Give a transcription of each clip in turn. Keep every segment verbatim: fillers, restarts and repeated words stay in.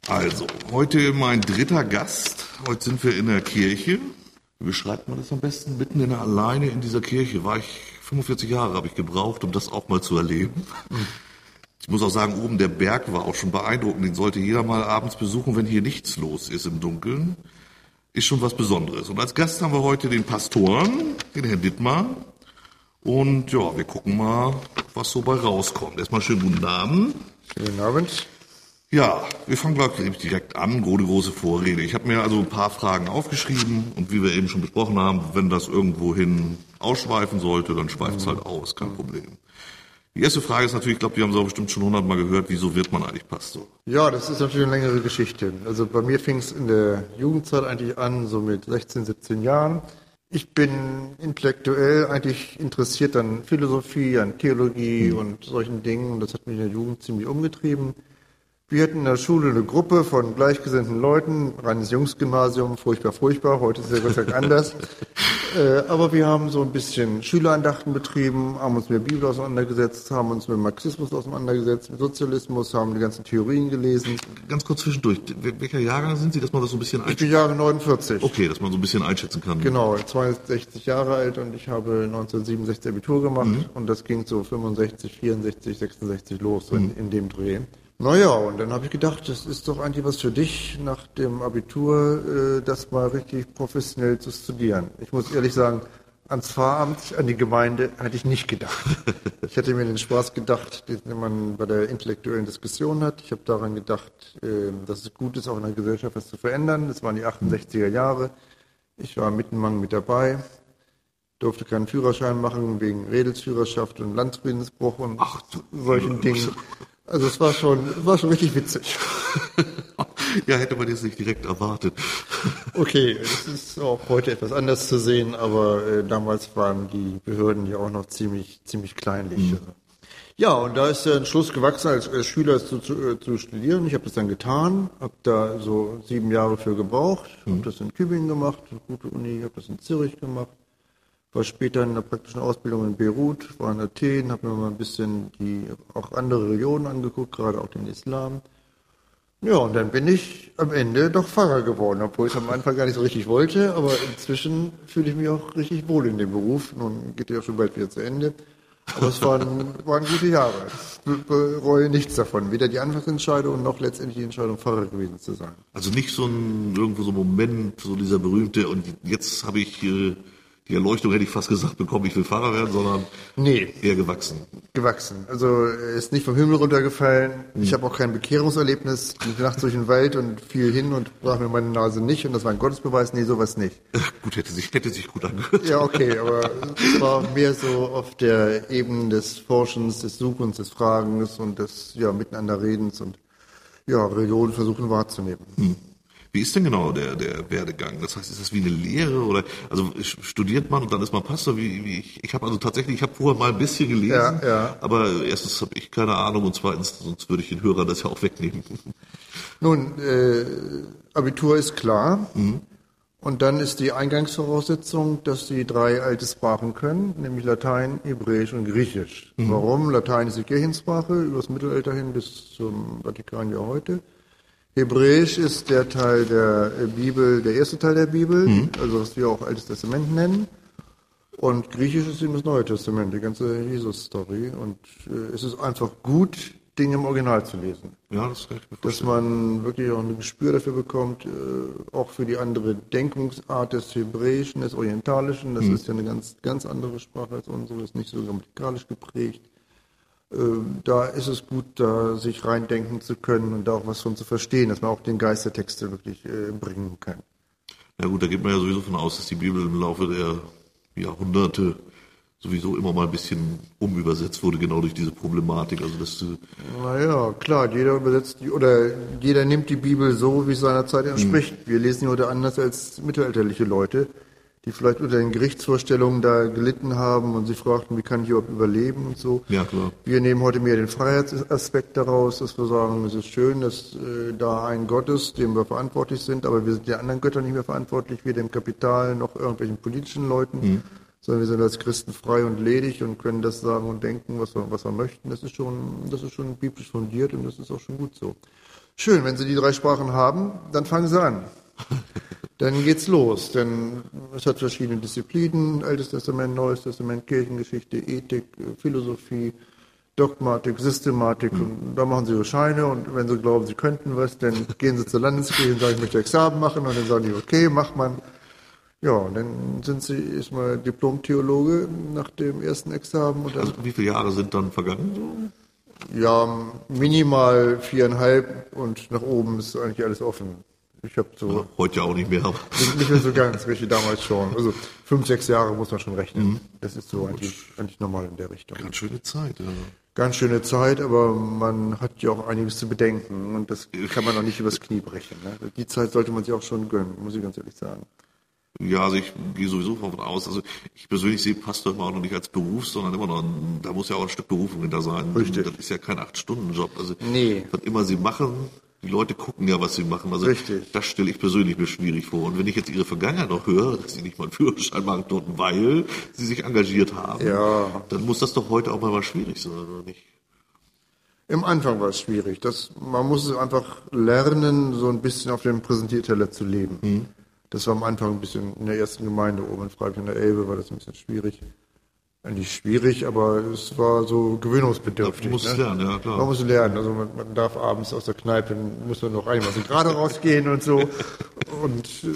Also, heute mein dritter Gast. Heute sind wir in der Kirche. Wie beschreibt man das am besten? Mitten in der alleine in dieser Kirche war ich, fünfundvierzig Jahre habe ich gebraucht, um das auch mal zu erleben. Ich muss auch sagen, oben der Berg war auch schon beeindruckend. Den sollte jeder mal abends besuchen, wenn hier nichts los ist im Dunkeln. Ist schon was Besonderes. Und als Gast haben wir heute den Pastoren, den Herrn Dittmar. Und ja, wir gucken mal, was so bei rauskommt. Erstmal schönen guten Abend. Schönen Abend. Ja, wir fangen gleich direkt an, ohne große Vorrede. Ich habe mir also ein paar Fragen aufgeschrieben und wie wir eben schon besprochen haben, wenn das irgendwohin ausschweifen sollte, dann schweift es halt aus, kein Problem. Die erste Frage ist natürlich, ich glaube, die haben Sie auch bestimmt schon hundertmal gehört, wieso wird man eigentlich Pastor? Ja, das ist natürlich eine längere Geschichte. Also bei mir fing es in der Jugendzeit eigentlich an, so mit sechzehn, siebzehn Jahren. Ich bin intellektuell eigentlich interessiert an Philosophie, an Theologie mhm. und solchen Dingen. Und das hat mich in der Jugend ziemlich umgetrieben. Wir hatten in der Schule eine Gruppe von gleichgesinnten Leuten, reines Jungsgymnasium, furchtbar, furchtbar, heute ist es ja Gott sei Dank anders. äh, aber wir haben so ein bisschen Schülerandachten betrieben, haben uns mit der Bibel auseinandergesetzt, haben uns mit Marxismus auseinandergesetzt, mit Sozialismus, haben die ganzen Theorien gelesen. Ganz kurz zwischendurch, welcher Jahrgang sind Sie, dass man das so ein bisschen einschätzen kann? Ich bin Jahre neunundvierzig. Okay, dass man so ein bisschen einschätzen kann. Genau, zweiundsechzig Jahre alt und ich habe neunzehnhundertsiebenundsechzig Abitur gemacht mhm. und das ging so fünfundsechzig, vierundsechzig, sechsundsechzig los, so mhm. in, in dem Dreh. Naja, und dann habe ich gedacht, das ist doch eigentlich was für dich, nach dem Abitur, äh, das mal richtig professionell zu studieren. Ich muss ehrlich sagen, ans Pfarramt, an die Gemeinde hatte ich nicht gedacht. Ich hätte mir den Spaß gedacht, den man bei der intellektuellen Diskussion hat. Ich habe daran gedacht, äh, dass es gut ist, auch in der Gesellschaft was zu verändern. Das waren die achtundsechziger Jahre. Ich war mittenmann mit dabei, durfte keinen Führerschein machen wegen Redelsführerschaft und Landfriedensbruch und Ach, solchen Dingen. Also es war schon, war schon richtig witzig. Ja, hätte man jetzt nicht direkt erwartet. Okay, es ist auch heute etwas anders zu sehen, aber äh, damals waren die Behörden ja auch noch ziemlich, ziemlich kleinlich. Mhm. Ja, und da ist der Entschluss gewachsen, als, als Schüler zu, zu, zu studieren. Ich habe das dann getan, habe da so sieben Jahre für gebraucht, mhm. habe das in Tübingen gemacht, eine gute Uni, habe das in Zürich gemacht. War später in der praktischen Ausbildung in Beirut, war in Athen, habe mir mal ein bisschen die auch andere Religionen angeguckt, gerade auch den Islam. Ja, und dann bin ich am Ende doch Pfarrer geworden, obwohl ich es am Anfang gar nicht so richtig wollte, aber inzwischen fühle ich mich auch richtig wohl in dem Beruf. Nun geht ja schon bald wieder zu Ende. Aber es waren, waren gute Jahre. Ich bereue nichts davon. Weder die Anfangsentscheidung noch letztendlich die Entscheidung, Pfarrer gewesen zu sein. Also nicht so ein, irgendwo so ein Moment, so dieser berühmte, und jetzt habe ich äh, die Erleuchtung, hätte ich fast gesagt, bekommen, ich will Pfarrer werden, sondern nee. eher gewachsen. Gewachsen. Also ist nicht vom Himmel runtergefallen. Hm. Ich habe auch kein Bekehrungserlebnis. Ich nachts durch den Wald und fiel hin und brach mir meine Nase nicht und das war ein Gottesbeweis. Nee, sowas nicht. Gut, hätte sich, hätte sich gut angehört. Ja, okay, aber es war mehr so auf der Ebene des Forschens, des Suchens, des Fragens und des ja, Miteinanderredens und ja, Religion versuchen wahrzunehmen. Hm. Wie ist denn genau der, der Werdegang? Das heißt, ist das wie eine Lehre oder, also studiert man und dann ist man Pastor? Wie, wie ich, ich habe also tatsächlich, ich habe vorher mal ein bisschen gelesen, ja, ja. aber erstens habe ich keine Ahnung und zweitens, sonst würde ich den Hörer das ja auch wegnehmen. Nun, äh, Abitur ist klar mhm. und dann ist die Eingangsvoraussetzung, dass sie drei alte Sprachen können, nämlich Latein, Hebräisch und Griechisch. Mhm. Warum? Latein ist die Kirchensprache, übers Mittelalter hin bis zum Vatikan ja heute. Hebräisch ist der Teil der Bibel, der erste Teil der Bibel, mhm. also was wir auch Altes Testament nennen. Und Griechisch ist eben das Neue Testament, die ganze Jesus-Story. Und äh, es ist einfach gut, Dinge im Original zu lesen. Ja, das kann ich mir vorstellen. Dass man wirklich auch ein Gespür dafür bekommt, äh, auch für die andere Denkungsart des Hebräischen, des Orientalischen. Das mhm. ist ja eine ganz, ganz andere Sprache als unsere, ist nicht so grammatikalisch geprägt. Da ist es gut, da sich reindenken zu können und da auch was von zu verstehen, dass man auch den Geist der Texte wirklich äh, bringen kann. Ja gut, da geht man ja sowieso von aus, dass die Bibel im Laufe der Jahrhunderte sowieso immer mal ein bisschen umübersetzt wurde, genau durch diese Problematik. Also das, naja, klar, jeder übersetzt die, oder jeder nimmt die Bibel so, wie es seiner Zeit entspricht. Mhm. Wir lesen die heute anders als mittelalterliche Leute, die vielleicht unter den Gerichtsvorstellungen da gelitten haben und sie fragten, wie kann ich überhaupt überleben und so. Ja, klar. Wir nehmen heute mehr den Freiheitsaspekt daraus, dass wir sagen, es ist schön, dass äh, da ein Gott ist, dem wir verantwortlich sind, aber wir sind den anderen Göttern nicht mehr verantwortlich, weder dem Kapital noch irgendwelchen politischen Leuten, mhm. sondern wir sind als Christen frei und ledig und können das sagen und denken, was wir, was wir möchten. Das ist schon, das ist schon biblisch fundiert und das ist auch schon gut so. Schön, wenn Sie die drei Sprachen haben, dann fangen Sie an. Dann geht's los, denn es hat verschiedene Disziplinen, Altes Testament, Neues Testament, Kirchengeschichte, Ethik, Philosophie, Dogmatik, Systematik, mhm. und da machen Sie Ihre Scheine und wenn Sie glauben, Sie könnten was, dann gehen Sie zur Landeskirche und sagen, ich möchte Examen machen und dann sagen die, okay, macht man. Ja, und dann sind Sie erstmal Diplom-Theologe nach dem ersten Examen. Und dann, also wie viele Jahre sind dann vergangen? Ja, minimal viereinhalb und nach oben ist eigentlich alles offen. Ich habe so. Ja, heute ja auch nicht mehr. Aber. Nicht mehr so ganz, richtig, damals schon. Also fünf, sechs Jahre muss man schon rechnen. Mhm. Das ist so eigentlich, eigentlich normal in der Richtung. Ganz schöne Zeit, ja. Ganz schöne Zeit, aber man hat ja auch einiges zu bedenken und das kann man auch nicht übers Knie brechen. Ne? Die Zeit sollte man sich auch schon gönnen, muss ich ganz ehrlich sagen. Ja, also ich gehe sowieso davon aus, also ich persönlich sehe Pastor immer auch noch nicht als Beruf, sondern immer noch, ein, da muss ja auch ein Stück Berufung hinter sein. Richtig. Das ist ja kein acht-Stunden-Job. Also nee. Was immer sie machen, die Leute gucken ja, was sie machen. Also richtig. Das stelle ich persönlich mir schwierig vor. Und wenn ich jetzt ihre Vergangenheit noch höre, dass sie nicht mal einen Führerschein machen durften, weil sie sich engagiert haben, ja. dann muss das doch heute auch mal schwierig sein, oder nicht? Im Anfang war es schwierig. Das, man muss einfach lernen, so ein bisschen auf dem Präsentierteller zu leben. Mhm. Das war am Anfang ein bisschen in der ersten Gemeinde oben in Freiburg an der Elbe, war das ein bisschen schwierig. Eigentlich schwierig, aber es war so gewöhnungsbedürftig. Man muss ne? es lernen, ja klar. Man muss lernen. Also man, man darf abends aus der Kneipe, muss man noch einigermaßen gerade rausgehen und so. Und äh,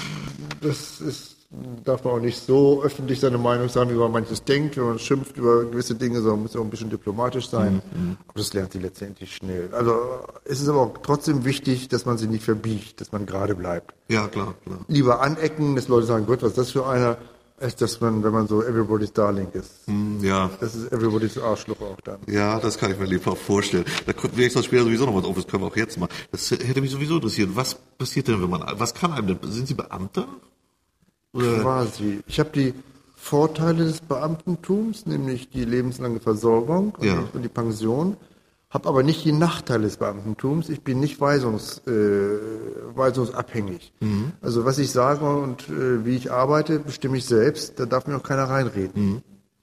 das ist, darf man auch nicht so öffentlich seine Meinung sagen, wie man manches denkt, wenn man schimpft über gewisse Dinge, sondern muss auch ein bisschen diplomatisch sein. Mhm. Aber das lernt sie letztendlich schnell. Also es ist aber auch trotzdem wichtig, dass man sie nicht verbiegt, dass man gerade bleibt. Ja, klar, klar. Lieber anecken, dass Leute sagen, Gott, was ist das für einer, als dass man, wenn man so everybody's darling ist. Mm, ja. Das ist everybody's Arschloch auch dann. Ja, das kann ich mir lieber vorstellen. Da kommt mir später sowieso noch was auf, das können wir auch jetzt mal. Das hätte mich sowieso interessiert. Was passiert denn, wenn man, was kann einem denn, sind Sie Beamter? Oder? Quasi. Ich habe die Vorteile des Beamtentums, nämlich die lebenslange Versorgung und, ja. die, und die Pension, habe aber nicht die Nachteile des Beamtentums. Ich bin nicht weisungs, äh, weisungsabhängig. Mhm. Also was ich sage und äh, wie ich arbeite, bestimme ich selbst. Da darf mir auch keiner reinreden. Mhm.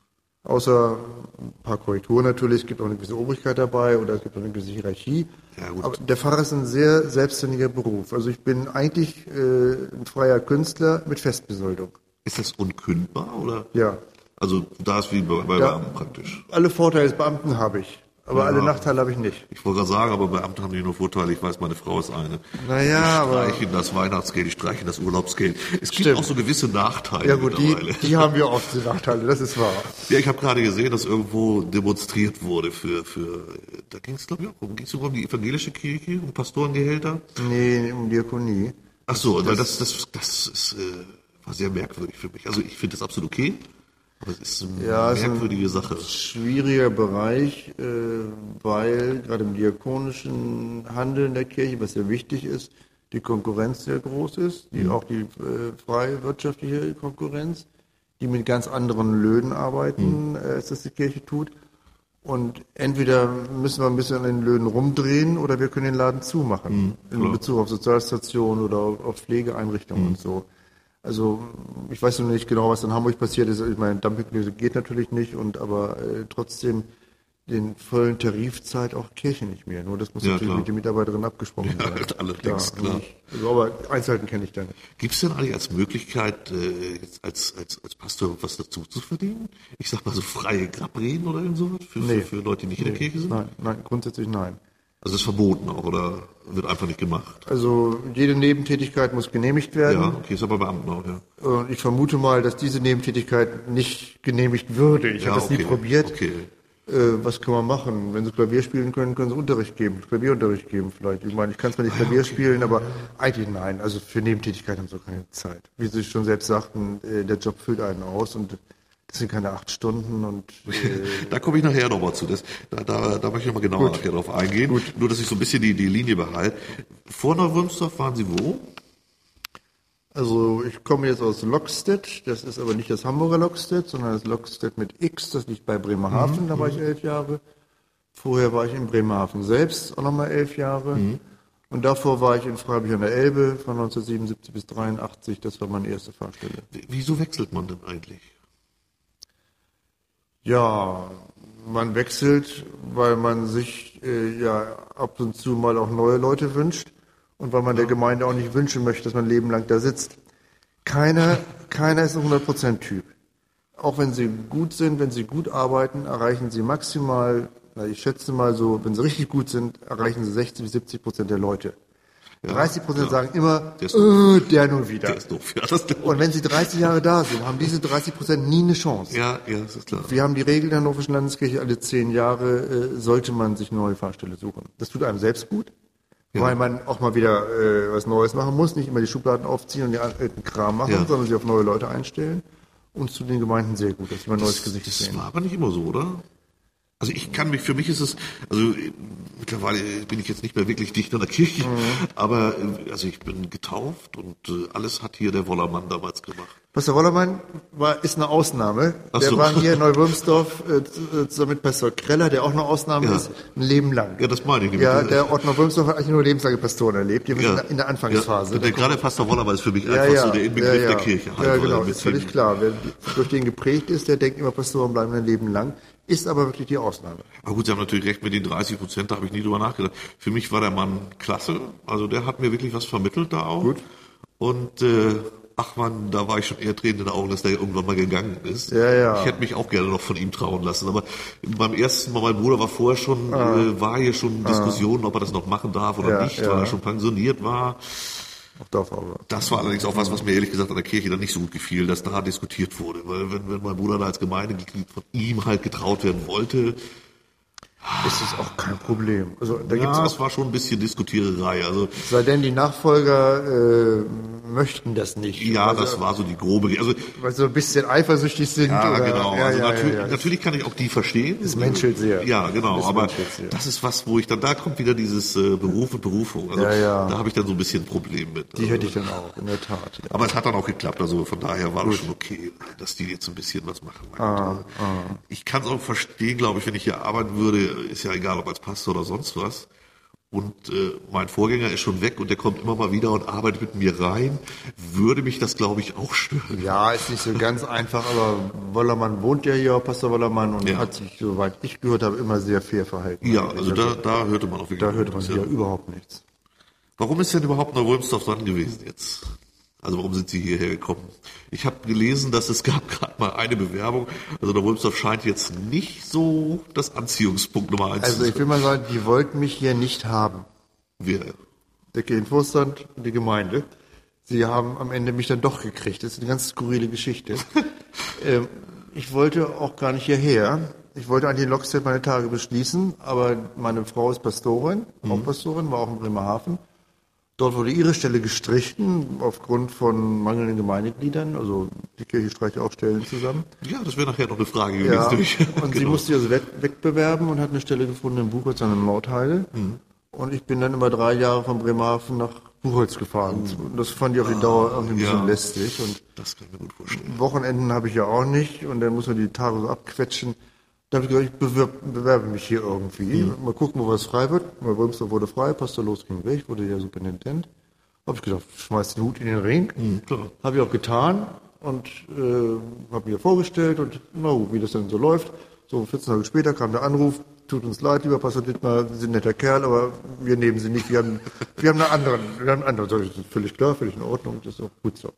Außer ein paar Korrekturen natürlich. Es gibt auch eine gewisse Obrigkeit dabei oder es gibt auch eine gewisse Hierarchie. Ja, gut. Aber der Pfarrer ist ein sehr selbstständiger Beruf. Also ich bin eigentlich äh, ein freier Künstler mit Festbesoldung. Ist das unkündbar oder? Ja. Also da ist wie bei, bei ja, Beamten praktisch. Alle Vorteile des Beamten habe ich. Aber ja, alle Nachteile habe ich nicht. Ich wollte gerade sagen, aber Beamte haben nicht nur Vorteile. Ich weiß, meine Frau ist eine. Naja, die streichen aber das Weihnachtsgeld, die streichen das Urlaubsgeld. Es gibt stimmt. auch so gewisse Nachteile. Ja gut, die, die haben wir auch, diese Nachteile, das ist wahr. Ja, ich habe gerade gesehen, dass irgendwo demonstriert wurde für, für da ging es glaube ich auch um, ging es um die evangelische Kirche, um Pastorengehälter? Nee, um Diakonie. Ach so, das, das, das, das ist, äh, war sehr merkwürdig für mich. Also ich finde das absolut okay. Aber es ist eine ja, merkwürdige ist ein Sache. Schwieriger Bereich, äh, weil gerade im diakonischen Handeln der Kirche, was sehr wichtig ist, die Konkurrenz sehr groß ist, die, mhm. auch die äh, freie wirtschaftliche Konkurrenz, die mit ganz anderen Löhnen arbeiten, mhm. äh, als das die Kirche tut. Und entweder müssen wir ein bisschen an den Löhnen rumdrehen oder wir können den Laden zumachen, mhm, in Bezug auf Sozialstationen oder auf, auf Pflegeeinrichtungen mhm. und so. Also ich weiß noch nicht genau, was in Hamburg passiert ist. Ich meine, Dumpinglöse geht natürlich nicht, und aber äh, trotzdem den vollen Tarif zahlt auch Kirche nicht mehr. Nur das muss ja, natürlich klar. mit den Mitarbeiterinnen abgesprochen ja, werden. Allerdings, klar. klar. Also, aber Einzelheiten kenne ich da nicht. Gibt es denn eigentlich als Möglichkeit, äh, jetzt als, als, als Pastor was dazu zu verdienen? Ich sag mal so freie Grabreden oder irgend sowas für, nee. für, für Leute, die nicht nee. in der Kirche sind? Nein, nein, grundsätzlich nein. Also ist verboten auch oder wird einfach nicht gemacht? Also jede Nebentätigkeit muss genehmigt werden. Ja, okay, ist aber Beamten auch, ja. Und ich vermute mal, dass diese Nebentätigkeit nicht genehmigt würde. Ich ja, habe das okay. nie probiert. Okay. Äh, was kann man machen? Wenn Sie Klavier spielen können, können Sie Unterricht geben, Klavierunterricht geben vielleicht. Ich meine, ich kann zwar nicht Klavier okay. spielen, aber eigentlich nein. Also für Nebentätigkeit haben Sie keine Zeit. Wie Sie schon selbst sagten, äh, der Job füllt einen aus und das sind keine acht Stunden und äh da komme ich nachher nochmal zu. Das, da, da, da möchte ich nochmal genauer nachher drauf eingehen. Gut. Nur, dass ich so ein bisschen die, die Linie behalte. Vor Neuwürmsdorf waren Sie wo? Also ich komme jetzt aus Lockstedt. Das ist aber nicht das Hamburger Lockstedt, sondern das Lockstedt mit X. Das liegt bei Bremerhaven. Mhm. Da war ich elf Jahre. Vorher war ich in Bremerhaven selbst auch nochmal elf Jahre. Mhm. Und davor war ich in Freiburg an der Elbe von neunzehnhundertsiebenundsiebzig bis dreiundachtzig. Das war meine erste Fahrstelle. Wieso wechselt man denn eigentlich? Ja, man wechselt, weil man sich äh, ja ab und zu mal auch neue Leute wünscht und weil man der Gemeinde auch nicht wünschen möchte, dass man ein Leben lang da sitzt. Keiner, keiner ist ein hundert Prozent Typ. Auch wenn sie gut sind, wenn sie gut arbeiten, erreichen sie maximal, na, ich schätze mal so, wenn sie richtig gut sind, erreichen sie sechzig bis siebzig Prozent der Leute. Ja, dreißig Prozent ja. sagen immer, der, äh, der nun wieder. Der ist doof. Ja, das und wenn sie dreißig Jahre da sind, haben diese dreißig Prozent nie eine Chance. Ja, ja, das ist klar. Wir haben die Regel der Hannoverschen Landeskirche, alle zehn Jahre äh, sollte man sich eine neue Pfarrstelle suchen. Das tut einem selbst gut, ja. weil man auch mal wieder äh, was Neues machen muss, nicht immer die Schubladen aufziehen und den alten Kram machen, ja. sondern sich auf neue Leute einstellen. Und zu den Gemeinden sehr gut, dass wir ein neues das, Gesicht das sehen. Das war aber nicht immer so, oder? Also ich kann mich, für mich ist es, also mittlerweile bin ich jetzt nicht mehr wirklich dicht an der Kirche, mhm. aber also ich bin getauft und äh, alles hat hier der Wollermann damals gemacht. Pastor Wollermann war, ist eine Ausnahme. Ach der so. war hier in Neuwürmsdorf äh, zusammen mit Pastor Kreller, der auch eine Ausnahme ja. ist, ein Leben lang. Ja, das meine ich. Ja, der Ort Neuwürmsdorf hat eigentlich nur lebenslange Pastoren erlebt, die ja. in der Anfangsphase. Ja. Der, der gerade Pastor Wollermann ist für mich ja, einfach ja. so der Inbegriff ja, ja. der Kirche. Halt, ja, genau, ist völlig klar. Wer durch den geprägt ist, der denkt immer, Pastoren bleiben ein Leben lang. Ist aber wirklich die Ausnahme. Aber gut, Sie haben natürlich recht mit den dreißig Prozent, da habe ich nie drüber nachgedacht. Für mich war der Mann klasse, also der hat mir wirklich was vermittelt da auch. Gut. Und äh, ach man, da war ich schon eher Tränen in den Augen, dass der irgendwann mal gegangen ist. Ja, ja. Ich hätte mich auch gerne noch von ihm trauen lassen, aber beim ersten Mal, mein Bruder war vorher schon, ah. äh, war hier schon Diskussionen, ah. ob er das noch machen darf oder ja, nicht, ja. weil er schon pensioniert war. Darf aber. Das war allerdings auch was, was mir ehrlich gesagt an der Kirche dann nicht so gut gefiel, dass da diskutiert wurde. Weil wenn, wenn mein Bruder da als Gemeindemitglied von ihm halt getraut werden wollte, ist es auch kein Problem. Also da ja, gibt's auch, es war schon ein bisschen Diskutiererei. Also sei denn die Nachfolger äh, möchten das nicht. Ja, also, das war so die grobe. Also weil sie so ein bisschen eifersüchtig sind. Ja, oder, genau. Ja, also ja, natürlich, ja, ja. natürlich kann ich auch die verstehen. Es menschelt sehr. Ja, genau. Es aber sehr. Das ist was, wo ich dann da kommt wieder dieses äh, Beruf und Berufung. Also ja, ja. da habe ich dann so ein bisschen ein Problem mit. Die also, hätte ich dann auch, in der Tat. Ja. Aber es hat dann auch geklappt. Also von daher war das schon okay, dass die jetzt ein bisschen was machen. Ah, ah. Ich kann es auch verstehen, glaube ich, wenn ich hier arbeiten würde, ist ja egal, ob als Pastor oder sonst was. Und äh, mein Vorgänger ist schon weg und der kommt immer mal wieder und arbeitet mit mir rein, würde mich das, glaube ich, auch stören. Ja, ist nicht so ganz einfach, aber Wollermann wohnt ja hier, Pastor Wollermann, und ja. hat sich, soweit ich gehört habe, immer sehr fair verhalten. Ja, also da, da hörte man auf jeden Fall. Da hörte man ja überhaupt nichts. Warum ist denn überhaupt Neuwürmsdorf dran gewesen jetzt? Also warum sind Sie hierher gekommen? Ich habe gelesen, dass es gab gerade mal eine Bewerbung. Also Neuwürmsdorf scheint jetzt nicht so das Anziehungspunkt Nummer eins zu sein. Also ich will mal sagen, die wollten mich hier nicht haben. Wer? Der Kirchenvorstand und die Gemeinde. Sie haben am Ende mich dann doch gekriegt. Das ist eine ganz skurrile Geschichte. ähm, ich wollte auch gar nicht hierher. Ich wollte eigentlich in Lockstedt meine Tage beschließen, aber meine Frau ist Pastorin, mhm. auch Pastorin, war auch in Bremerhaven. Dort wurde ihre Stelle gestrichen, aufgrund von mangelnden Gemeindegliedern. Also die Kirche streicht ja auch Stellen zusammen. Ja, das wäre nachher noch eine Frage gewesen. Ja, nämlich. und genau. sie musste also weg, wegbewerben und hat eine Stelle gefunden in Buchholz an der Nordheide. Mhm. Und ich bin dann über drei Jahre von Bremerhaven nach Buchholz gefahren. Mhm. Und das fand ich auf die Dauer ah, irgendwie ein bisschen ja. lästig. Und das kann ich mir gut vorstellen. Wochenenden habe ich ja auch nicht und dann muss man die Tage so abquetschen. Da habe ich gesagt, ich bewerbe, bewerbe mich hier irgendwie. Mhm. Mal gucken, wo was frei wird. Weil Wolmsdorf wurde frei, Pastor Los ging weg, wurde ja Superintendent. Habe ich gedacht, schmeiß den Hut in den Ring. Mhm, habe ich auch getan und äh, habe mir vorgestellt und na gut, wie das dann so läuft. So vierzehn Tage später kam der Anruf, tut uns leid, lieber Pastor Dittmar, Sie sind ein netter Kerl, aber wir nehmen Sie nicht, wir haben, wir haben einen anderen. Wir haben einen anderen. Das ist völlig klar, völlig in Ordnung, das ist auch gut so.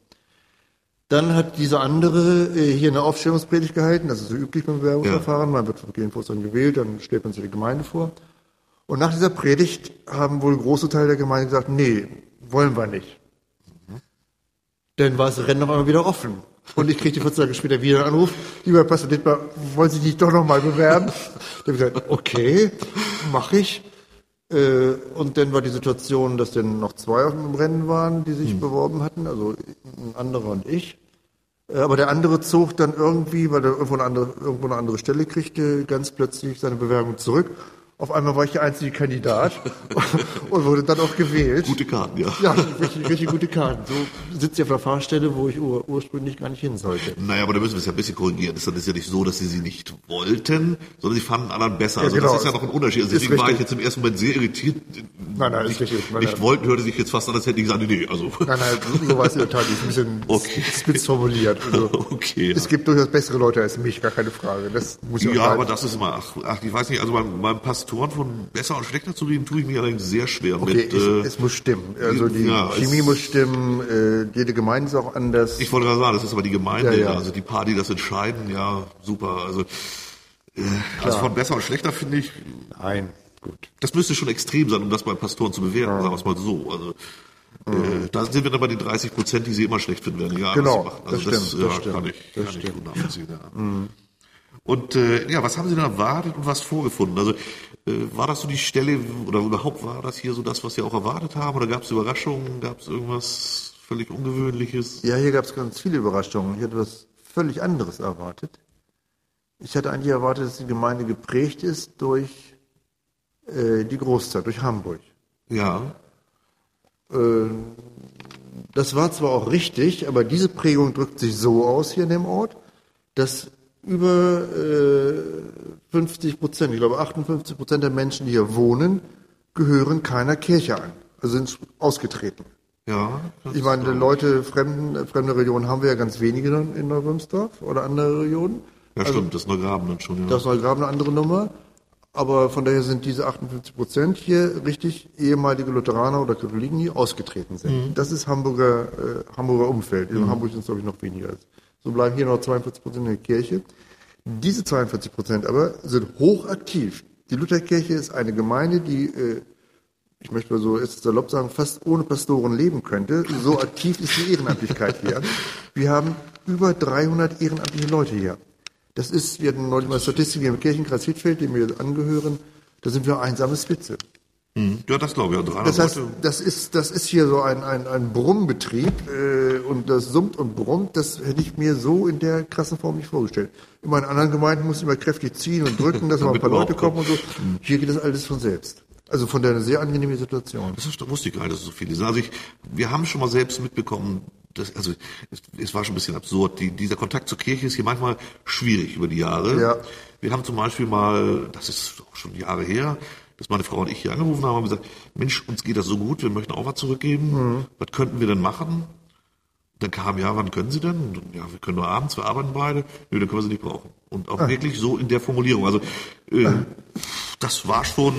Dann hat dieser andere äh, hier eine Aufstellungspredigt gehalten, das ist so üblich beim Bewerbungsverfahren, ja. Man wird vom Kirchenvorstand gewählt, dann stellt man sich die Gemeinde vor. Und nach dieser Predigt haben wohl große Teile der Gemeinde gesagt, nee, wollen wir nicht. Mhm. Dann war das Rennen noch einmal wieder offen. Und ich kriegte vierzehn Tage später wieder einen Anruf, lieber Pastor Dittmar, wollen Sie sich doch noch mal bewerben? Da habe ich gesagt, okay, mache ich. Und dann war die Situation, dass dann noch zwei auf dem Rennen waren, die sich mhm. beworben hatten, also ein anderer und ich. Aber der andere zog dann irgendwie, weil er irgendwo eine andere, irgendwo eine andere Stelle kriegte, ganz plötzlich seine Bewerbung zurück Auf einmal war ich der einzige Kandidat und wurde dann auch gewählt. Gute Karten, ja. Ja, richtig, richtig gute Karten. So sitze ich auf der Fahrstelle, wo ich ur ursprünglich gar nicht hin sollte. Naja, aber da müssen wir es ja ein bisschen korrigieren. Das ist ja nicht so, dass sie sie nicht wollten, sondern sie fanden anderen besser. Ja, also genau. das ist ja noch ein Unterschied. Also deswegen war ich jetzt im ersten Moment sehr irritiert. Nein, nein, ist nicht, richtig. Nein, nicht nein. wollten, hörte sich jetzt fast an, als hätte ich gesagt, nee, also. Nein, nein, so war es in der Tat nicht. Ein bisschen Okay. spitz formuliert. Also, Okay, ja. es gibt durchaus bessere Leute als mich, gar keine Frage. Das muss ich auch Ja, sagen. aber das ist immer, ach, ach, ich weiß nicht, also beim, beim Pastoren von besser und schlechter zu reden, tue ich mich allerdings sehr schwer Okay, mit. es, Äh, es muss stimmen. Also die ja, Chemie es- muss stimmen, äh, jede Gemeinde ist auch anders. ich wollte gerade sagen, das ist aber die Gemeinde, Ja, ja. also die paar, die das entscheiden, ja, super. Also, äh, also von besser und schlechter finde ich, Nein, gut. das müsste schon extrem sein, um das beim Pastoren zu bewerten, sagen wir es mal so. Also, äh, da sind wir dann bei den dreißig Prozent, die sie immer schlecht finden werden, egal Genau, was sie machen. Also das stimmt, ja, das stimmt, kann ich, das kann ich stimmt. gut nachvollziehen. Ja. Und äh, ja, was haben Sie denn erwartet und was vorgefunden? Also äh, war das so die Stelle oder überhaupt war das hier so das, was Sie auch erwartet haben? Oder gab es Überraschungen? Gab es irgendwas völlig Ungewöhnliches? Ja, hier gab es ganz viele Überraschungen. Ich hatte was völlig anderes erwartet. Ich hatte eigentlich erwartet, dass die Gemeinde geprägt ist durch äh, die Großstadt, durch Hamburg. Ja, Äh, das war zwar auch richtig, aber diese Prägung drückt sich so aus hier in dem Ort, dass über äh, fünfzig Prozent, ich glaube achtundfünfzig Prozent der Menschen, die hier wohnen, gehören keiner Kirche an, also sind ausgetreten. ja. das Ich meine, ist, äh, Leute, fremden, fremde Regionen haben wir ja ganz wenige in in Neuböhmsdorf oder andere Regionen. Ja, stimmt, das Neugraben dann schon. Ja. Das ist Neugraben eine andere Nummer. Aber von daher sind diese achtundfünfzig Prozent hier richtig ehemalige Lutheraner oder Katholiken, die ausgetreten sind. Das ist Hamburger, äh, Hamburger Umfeld. In Hamburg sind es, glaube ich, noch weniger. So bleiben hier noch zweiundvierzig Prozent in der Kirche. Diese zweiundvierzig Prozent aber sind hochaktiv. Die Lutherkirche ist eine Gemeinde, die, äh, ich möchte mal so jetzt salopp sagen, fast ohne Pastoren leben könnte. So aktiv ist die Ehrenamtlichkeit hier. Wir haben über dreihundert ehrenamtliche Leute hier. Das ist, wir hatten neulich mal Statistik hier im Kirchenkreis Hittfeld, dem wir angehören, da sind wir einsame Spitze. Ja, das glaube ich. Ja, dreihundert Das heißt, Leute. das ist, das ist hier so ein, ein, ein Brummbetrieb äh, und das summt und brummt, das hätte ich mir so in der krassen Form nicht vorgestellt. In meinen anderen Gemeinden muss ich immer kräftig ziehen und drücken, dass mal ein paar Damit Leute kommen überhaupt und so. Hier geht das alles von selbst. Also von der sehr angenehmen Situation. Das ist, da wusste ich gar nicht, dass es so viele sind. Also ich, wir haben schon mal selbst mitbekommen, dass, also es, es war schon ein bisschen absurd. Die, dieser Kontakt zur Kirche ist hier manchmal schwierig über die Jahre. Ja. Wir haben zum Beispiel mal, das ist auch schon Jahre her, dass meine Frau und ich hier angerufen haben und gesagt, Mensch, uns geht das so gut, wir möchten auch was zurückgeben. Mhm. Was könnten wir denn machen? Dann kam, ja, wann können Sie denn? Und, ja, wir können nur abends, wir arbeiten beide. Nö, dann können wir sie nicht brauchen. Und auch wirklich so in der Formulierung. Also äh, das war schon,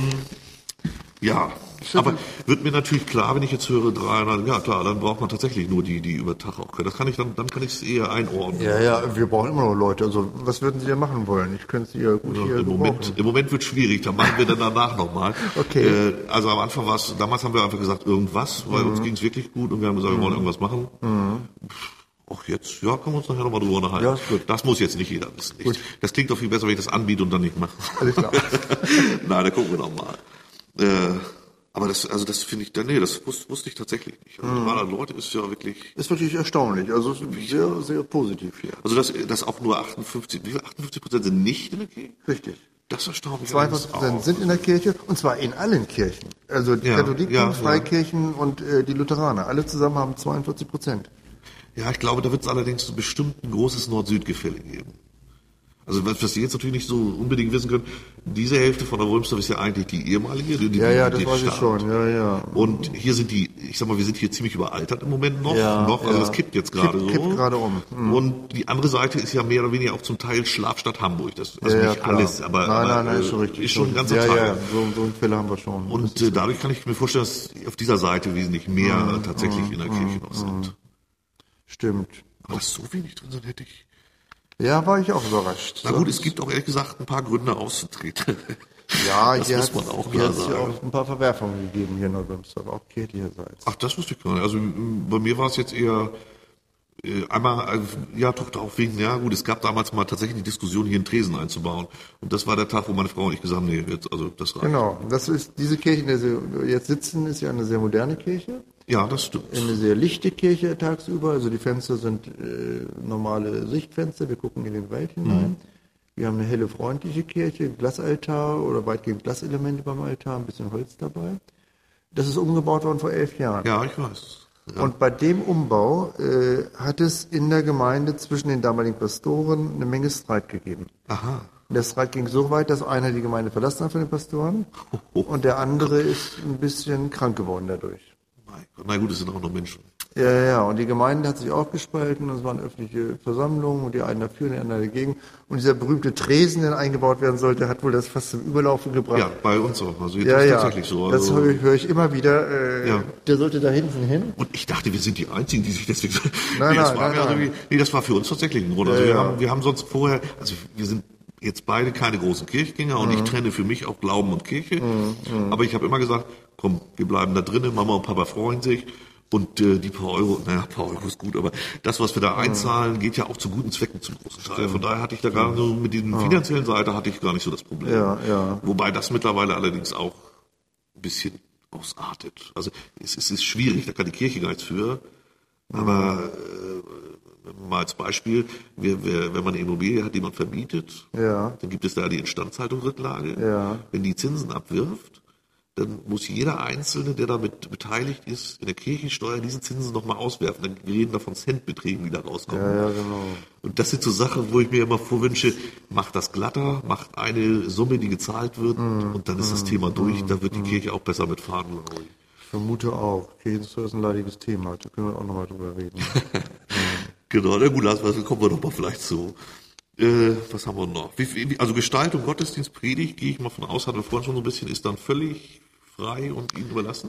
ja. Aber wird mir natürlich klar, wenn ich jetzt höre dreihundert, ja klar, dann braucht man tatsächlich nur die, die über Tag auch können. Das kann ich dann, dann kann ich es eher einordnen. Ja, ja, wir brauchen immer noch Leute. Also was würden Sie denn machen wollen? Ich könnte Sie ja gut hier Im Moment, gebrauchen. im Moment wird schwierig, da machen wir dann danach nochmal. Okay. Äh, also am Anfang war es, damals haben wir einfach gesagt, irgendwas, weil uns ging es wirklich gut und wir haben gesagt, wir wollen irgendwas machen. Auch jetzt, ja, können wir uns nachher nochmal drüber unterhalten. Ja, ist gut. Das muss jetzt nicht jeder wissen. Ich, das klingt doch viel besser, wenn ich das anbiete und dann nicht mache. Alles klar. Nein, da gucken wir nochmal. Äh, aber das, also das finde ich, nee, das wusste, wusste ich tatsächlich nicht. Also dreihundert Leute ist ja wirklich, Ist wirklich erstaunlich. Also es ist sehr, sehr positiv hier. also dass, dass auch nur achtundfünfzig, wie viel, achtundfünfzig Prozent sind nicht in der Kirche? Richtig. Das erstaunt mich zweiundvierzig allerdings Prozent auch. sind in der Kirche und zwar in allen Kirchen. Also die Ja, Katholiken, ja, ja. Freikirchen und äh, die Lutheraner. Alle zusammen haben zweiundvierzig Prozent. Ja, ich glaube, da wird es allerdings bestimmt ein großes Nord-Süd-Gefälle geben. Also was, was Sie jetzt natürlich nicht so unbedingt wissen können, diese Hälfte von der Wulmsdorf ist ja eigentlich die ehemalige. Die, Ja, ja, die das weiß ich Stadt. schon. Ja, ja. Und hier sind die, ich sag mal, wir sind hier ziemlich überaltert im Moment noch. Ja, noch also ja. das kippt jetzt gerade Kippt- so. kippt gerade um. Mhm. Und die andere Seite ist ja mehr oder weniger auch zum Teil Schlafstadt Hamburg. Das, also ja, ja, nicht klar. alles, aber, nein, aber nein, nein, ist äh, schon richtig. ist schon ein ganzer ja, Teil. Ja, so, so einen Fälle haben wir schon. Und äh, dadurch kann ich mir vorstellen, dass auf dieser Seite wesentlich mehr Mhm. tatsächlich in der Kirche noch sind. Stimmt. Aber dass so wenig drin sind, hätte ich. Ja, war ich auch überrascht. Na gut, es gibt auch ehrlich gesagt ein paar Gründe auszutreten. ja, das hier muss hat man auch hier klar hat's ja sagen. auch ein paar Verwerfungen gegeben hier in Neuböhmsdorf, auch kirchlicherseits. Ach, das wusste ich gar nicht. Also m, bei mir war es jetzt eher äh, einmal, äh, ja doch auch wegen, ja gut, es gab damals mal tatsächlich die Diskussion, hier einen Tresen einzubauen. Und das war der Tag, wo meine Frau und ich gesagt haben, nee, jetzt, also das reicht. Genau, das ist diese Kirche, in der Sie jetzt sitzen, ist ja eine sehr moderne Kirche. Ja, das stimmt. Eine sehr lichte Kirche tagsüber, also die Fenster sind äh, normale Sichtfenster, wir gucken in die Welt hinein. Wir haben eine helle, freundliche Kirche, Glasaltar oder weitgehend Glaselemente beim Altar, ein bisschen Holz dabei. Das ist umgebaut worden vor elf Jahren. Ja, ich weiß. Ja. Und bei dem Umbau äh, hat es in der Gemeinde zwischen den damaligen Pastoren eine Menge Streit gegeben. Aha. Und der Streit ging so weit, dass einer die Gemeinde verlassen hat von den Pastoren und der andere ist ein bisschen krank geworden dadurch. Mein Gott. Na gut, es sind auch noch Menschen. Ja, ja, ja. Und die Gemeinde hat sich aufgespalten und es waren öffentliche Versammlungen und die einen dafür und die anderen dagegen. Und dieser berühmte Tresen, der eingebaut werden sollte, hat wohl das fast zum Überlaufen gebracht. Ja, bei uns auch. Also ja, ist ja. tatsächlich so. Das Also, höre ich, höre ich immer wieder. Äh, ja. Der sollte da hinten hin. Und ich dachte, wir sind die Einzigen, die sich deswegen... Nein, nee, das nein, war nein, ja nein. irgendwie- nee, das war für uns tatsächlich ein Grund. Also Ja, wir, ja. haben, wir haben sonst vorher... Also wir sind jetzt beide keine großen Kirchgänger und ich trenne für mich auch Glauben und Kirche. Aber ich habe immer gesagt, komm, wir bleiben da drinnen, Mama und Papa freuen sich. Und äh, die paar Euro, naja, ein paar Euro ist gut, aber das, was wir da einzahlen, geht ja auch zu guten Zwecken zum großen Teil. Von daher hatte ich da gar nicht so, mit der finanziellen Seite hatte ich gar nicht so das Problem. Ja, ja. Wobei das mittlerweile allerdings auch ein bisschen ausartet. Also es, es ist schwierig, da kann die Kirche gar nichts für. Aber äh, mal als Beispiel, wir, wir, wenn man eine Immobilie hat, die man vermietet, Ja. dann gibt es da die Instandhaltungsrücklage. Ja. Wenn die Zinsen abwirft, dann muss jeder Einzelne, der damit beteiligt ist, in der Kirchensteuer diese Zinsen nochmal auswerfen. Dann reden wir von Centbeträgen, die da rauskommen. Ja, ja, genau. Und das sind so Sachen, wo ich mir immer vorwünsche, macht das glatter, macht eine Summe, die gezahlt wird, und dann ist das Thema durch. Da wird die Kirche auch besser mitfahren, glaube ich. Ich vermute auch. Kirchensteuer ist ein leidiges Thema. Da können wir auch nochmal drüber reden. Genau, na gut, also kommen wir doch mal vielleicht zu. Äh, was haben wir noch? Wie, wie, also Gestaltung, Gottesdienst, Predigt, gehe ich mal von aus, hatten wir vorhin schon so ein bisschen, ist dann völlig frei und Ihnen überlassen?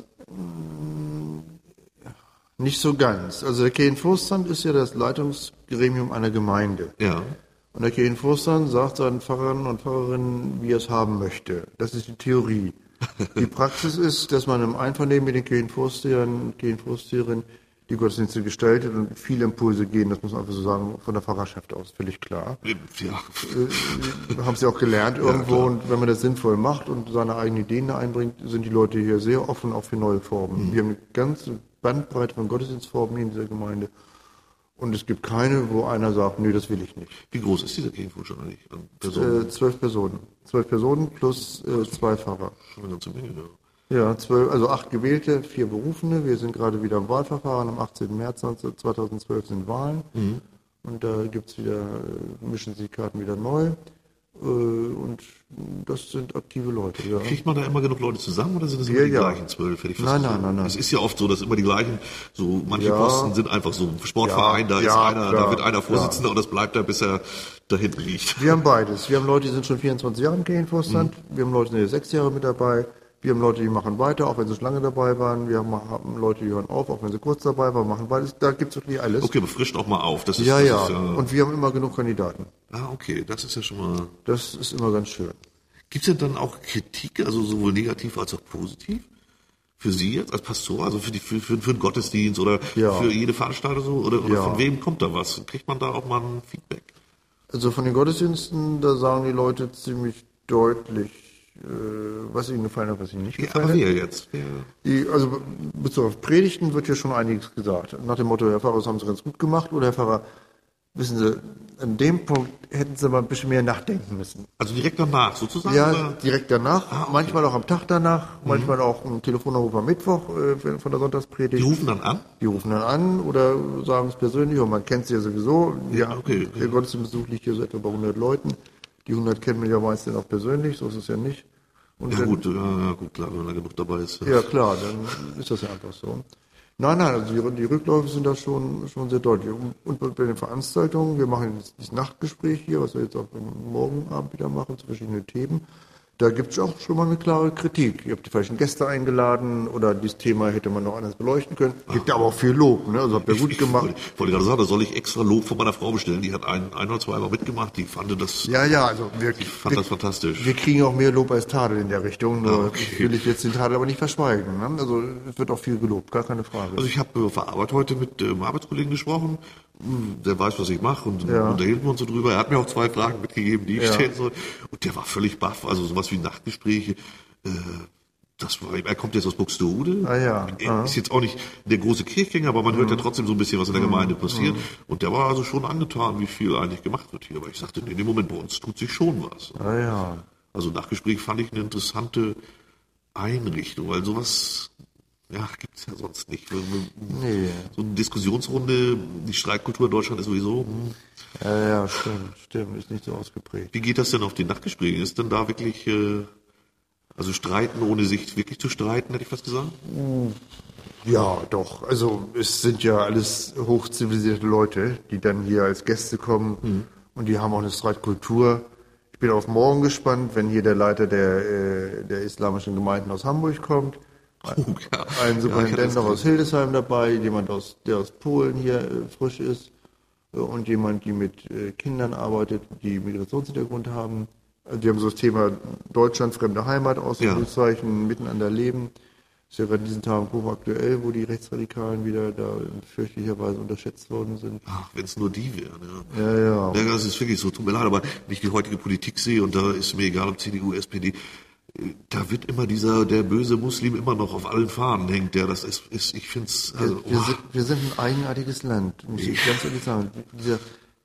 Nicht so ganz. Also der Kirchenvorstand ist ja das Leitungsgremium einer Gemeinde. Ja. Und der Kirchenvorstand sagt seinen Pfarrern und Pfarrerinnen, wie er es haben möchte. Das ist die Theorie. Die Praxis ist, dass man im Einvernehmen mit den Kirchenvorstehern und Kirchenvorsteherinnen die Gottesdienste gestaltet und viele Impulse gehen, das muss man einfach so sagen, von der Pfarrerschaft aus, völlig klar. Ja. Äh, haben sie auch gelernt irgendwo, klar. und wenn man das sinnvoll macht und seine eigenen Ideen da einbringt, sind die Leute hier sehr offen auch für neue Formen. Wir haben eine ganze Bandbreite von Gottesdienstformen hier in dieser Gemeinde und es gibt keine, wo einer sagt, nee, das will ich nicht. Wie groß ist dieser Kirchenvorstand eigentlich? An Personen? Äh, zwölf Personen. Zwölf Personen plus äh, zwei Pfarrer. Schon eine ganze Menge, ja. Ja, zwölf, also acht Gewählte, vier Berufene. Wir sind gerade wieder im Wahlverfahren. Am achtzehnten März zweitausendzwölf sind Wahlen. Mhm. Und da gibt's wieder, äh, mischen sich die Karten wieder neu. Äh, und das sind aktive Leute, ja. Kriegt man da immer genug Leute zusammen oder sind es immer Ja, die ja. gleichen zwölf? Hätte ich fast Nein, gesagt. nein, nein, nein. Es ist ja oft so, dass immer die gleichen, so manche Ja. Posten sind einfach so ein Sportverein, Ja, da ist ja, einer, klar, da wird einer klar. Vorsitzender und das bleibt da, bis er da hinten liegt. Wir haben beides. Wir haben Leute, die sind schon vierundzwanzig Jahre im Kirchenvorstand. Wir haben Leute, die sind sechs Jahre mit dabei. Wir haben Leute, die machen weiter, auch wenn sie schon lange dabei waren. Wir haben, haben Leute, die hören auf, auch wenn sie kurz dabei waren, machen beides. Da gibt's wirklich alles. Okay, aber frischt auch mal auf. Das ist, Ja, das ja. Ist ja. Und wir haben immer genug Kandidaten. Ah, okay, das ist ja schon mal. Das ist immer ganz schön. Gibt es denn dann auch Kritik, also sowohl negativ als auch positiv? Für Sie jetzt als Pastor, also für, die, für, für, für den Gottesdienst oder Ja. für jede Veranstaltung so? Oder, oder Ja. von wem kommt da was? Kriegt man da auch mal ein Feedback? Also von den Gottesdiensten, da sagen die Leute ziemlich deutlich, äh, was ihnen gefallen hat, was ihnen nicht Ja, gefallen aber hat. wer jetzt? Wer? Die, also bezogen auf Predigten wird ja schon einiges gesagt. Nach dem Motto, Herr Pfarrer, das haben Sie ganz gut gemacht. Oder Herr Pfarrer, wissen Sie, an dem Punkt hätten Sie mal ein bisschen mehr nachdenken müssen. Also direkt danach sozusagen? Ja, oder? direkt danach, Ah, okay. manchmal auch am Tag danach, manchmal auch ein Telefonanruf am Mittwoch äh, von der Die Sonntagspredigt. rufen dann an? Die rufen dann an oder sagen es persönlich, und man kennt sie ja sowieso. Ja, Ja, okay. Der Gottesdienstbesuch liegt hier so etwa bei hundert Leuten. Die hundert kennen wir ja meistens auch persönlich, so ist es ja nicht. Und Ja dann, gut, ja, ja, gut, klar, wenn da genug dabei ist. ja klar, dann ist das ja einfach so. Nein, nein, also die, die Rückläufe sind da schon, schon sehr deutlich. Und bei den Veranstaltungen, wir machen jetzt das Nachtgespräch hier, was wir jetzt auch morgen Abend wieder machen, zu verschiedenen Themen. Da gibt es auch schon mal eine klare Kritik. Ihr habt die falschen Gäste eingeladen oder dieses Thema hätte man noch anders beleuchten können. Gibt ja aber auch viel Lob, ne? Also habt ihr gut Ich gemacht. wollte, wollte gerade sagen, da soll ich extra Lob von meiner Frau bestellen. Die hat ein, ein oder zweimal mitgemacht. Die fand das, Ja, ja, also wirklich. fand Wir, das fantastisch. wir kriegen auch mehr Lob als Tadel in der Richtung. Nur Ah, okay. will ich jetzt den Tadel aber nicht verschweigen. Ne? Also es wird auch viel gelobt, gar keine Frage. Also ich habe auf der Arbeit heute mit einem Arbeitskollegen gesprochen. Hm, Der weiß, was ich mache und Ja. unterhielten wir uns so drüber. Er hat mir auch zwei Fragen mitgegeben, die ich Ja. stellen soll. Und der war völlig baff. Also sowas wie Nachtgespräche. Äh, Das war, er kommt jetzt aus Buxtehude. Ah, ja. Er Ah. ist jetzt auch nicht der große Kirchgänger, aber man hört ja trotzdem so ein bisschen, was in der Gemeinde passiert. Und der war also schon angetan, wie viel eigentlich gemacht wird hier. Aber ich sagte, in dem Moment bei uns tut sich schon was. Ah, ja. Also Nachgespräch fand ich eine interessante Einrichtung, weil sowas, ja, gibt's ja sonst nicht. Nee. So eine Diskussionsrunde, die Streitkultur in Deutschland ist sowieso. Hm. Ja, ja, stimmt, stimmt, ist nicht so ausgeprägt. Wie geht das denn auf den Nachtgesprächen? Ist denn da wirklich, äh, also streiten ohne sich wirklich zu streiten, hätte ich fast gesagt? Ja, doch. Also es sind ja alles hochzivilisierte Leute, die dann hier als Gäste kommen mhm. und die haben auch eine Streitkultur. Ich bin auf morgen gespannt, wenn hier der Leiter der, äh, der islamischen Gemeinden aus Hamburg kommt. Oh, ja. Ein Superintendent ja, noch aus Hildesheim dabei, jemand aus, der aus Polen hier äh, frisch ist äh, und jemand, die mit äh, Kindern arbeitet, die Migrationshintergrund haben. Also die haben so das Thema Deutschland, fremde Heimat, Ausrufezeichen, ja. miteinander leben. Ist ja gerade in diesen Tagen hochaktuell, wo die Rechtsradikalen wieder da fürchterlicherweise unterschätzt worden sind. Ach, wenn es nur die wären, ja. Ja, ja. Ja, das ist wirklich so, tut mir leid, aber wenn ich die heutige Politik sehe, und da ist mir egal, ob C D U, S P D, da wird immer dieser, der böse Muslim immer noch auf allen Fahnen hängt, der das ist, ist ich finde es, also, wir, wir, sind, wir sind ein eigenartiges Land, muss ich ganz ehrlich sagen. Dieser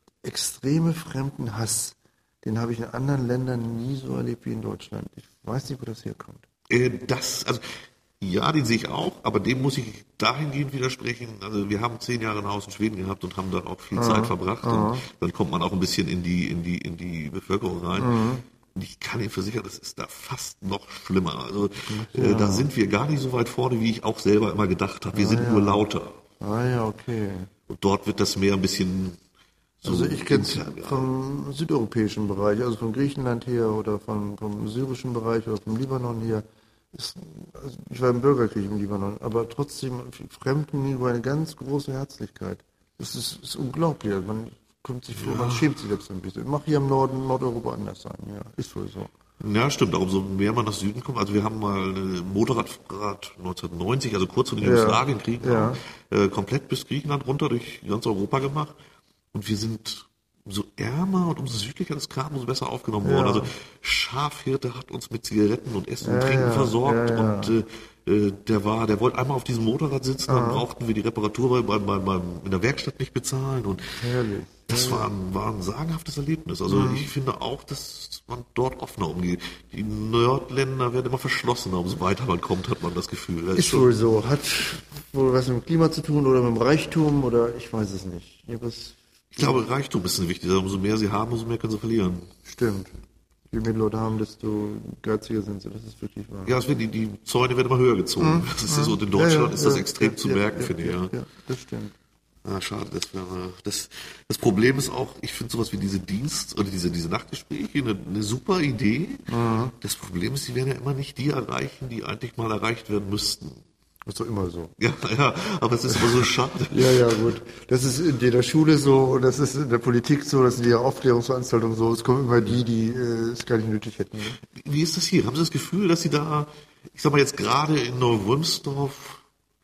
extreme Fremdenhass, den habe ich in anderen Ländern nie so erlebt wie in Deutschland. Ich weiß nicht, wo das herkommt. Äh, das, also, ja, den sehe ich auch, aber dem muss ich dahingehend widersprechen. Also wir haben zehn Jahre ein Haus in Schweden gehabt und haben da auch viel aha, Zeit verbracht. Aha. Und dann kommt man auch ein bisschen in die, in die, in die Bevölkerung rein. Aha. Und ich kann Ihnen versichern, das ist da fast noch schlimmer. Also ja. äh, da sind wir gar nicht so weit vorne, wie ich auch selber immer gedacht habe. Wir ah, sind ja. nur lauter. Ah ja, okay. Und dort wird das mehr ein bisschen so. Also ich kenne es vom südeuropäischen Bereich, also von Griechenland her oder vom, vom syrischen Bereich oder vom Libanon her. Ist, also ich war im Bürgerkrieg im Libanon, aber trotzdem Fremden über eine ganz große Herzlichkeit. Das ist, ist unglaublich. Man kommt sich vor, ja. man schämt sich selbst ein bisschen. Mag hier im Norden, Nordeuropa anders sein. Ja, ist wohl so. Ja, stimmt. Auch umso mehr man nach Süden kommt. Also wir haben mal eine Motorradfahrt neunzehnhundertneunzig, also kurz vor dem Jugoslawienkrieg, ja. äh, komplett bis Griechenland runter durch ganz Europa gemacht. Und wir sind umso ärmer und umso südlicher das kam, umso besser aufgenommen worden. Ja. Also Schafhirte hat uns mit Zigaretten und Essen ja, und Trinken ja, versorgt ja, ja. und äh, der war, der wollte einmal auf diesem Motorrad sitzen, dann brauchten wir die Reparatur bei, bei, bei, in der Werkstatt nicht bezahlen und Herrlich. das ja, war, ein, war ein sagenhaftes Erlebnis. Also mhm. ich finde auch, dass man dort offener umgeht. Die Nordländer werden immer verschlossener, umso weiter man kommt, hat man das Gefühl. Das ist, ist wohl so. Hat wohl was mit dem Klima zu tun oder mit dem Reichtum oder ich weiß es nicht. Was Ich glaube, Reichtum ist wichtig. Umso mehr sie haben, umso mehr können sie verlieren. Stimmt. Je mehr Leute haben, desto geiziger sind sie. Das ist wirklich wahr. Ja, es wird, die, die Zäune werden immer höher gezogen. Mhm. Das ist so. Und in Deutschland ja, ja, ist das ja, extrem ja, zu merken, ja, finde ich. Ja, ja, das stimmt. Ah, schade. Das, wäre, das, das Problem ist auch, ich finde sowas wie diese Dienst- oder diese, diese Nachtgespräche eine, eine super Idee. Mhm. Das Problem ist, sie werden ja immer nicht die erreichen, die eigentlich mal erreicht werden müssten. Das ist doch immer so. Ja, ja, aber es ist immer so schade. ja, ja, gut. Das ist in der Schule so und das ist in der Politik so, das sind die Aufklärungsveranstaltungen so. Es kommen immer die, die äh, es gar nicht nötig hätten. Ne? Wie, wie ist das hier? Haben Sie das Gefühl, dass Sie da, ich sag mal jetzt gerade in Neuwolmsdorf,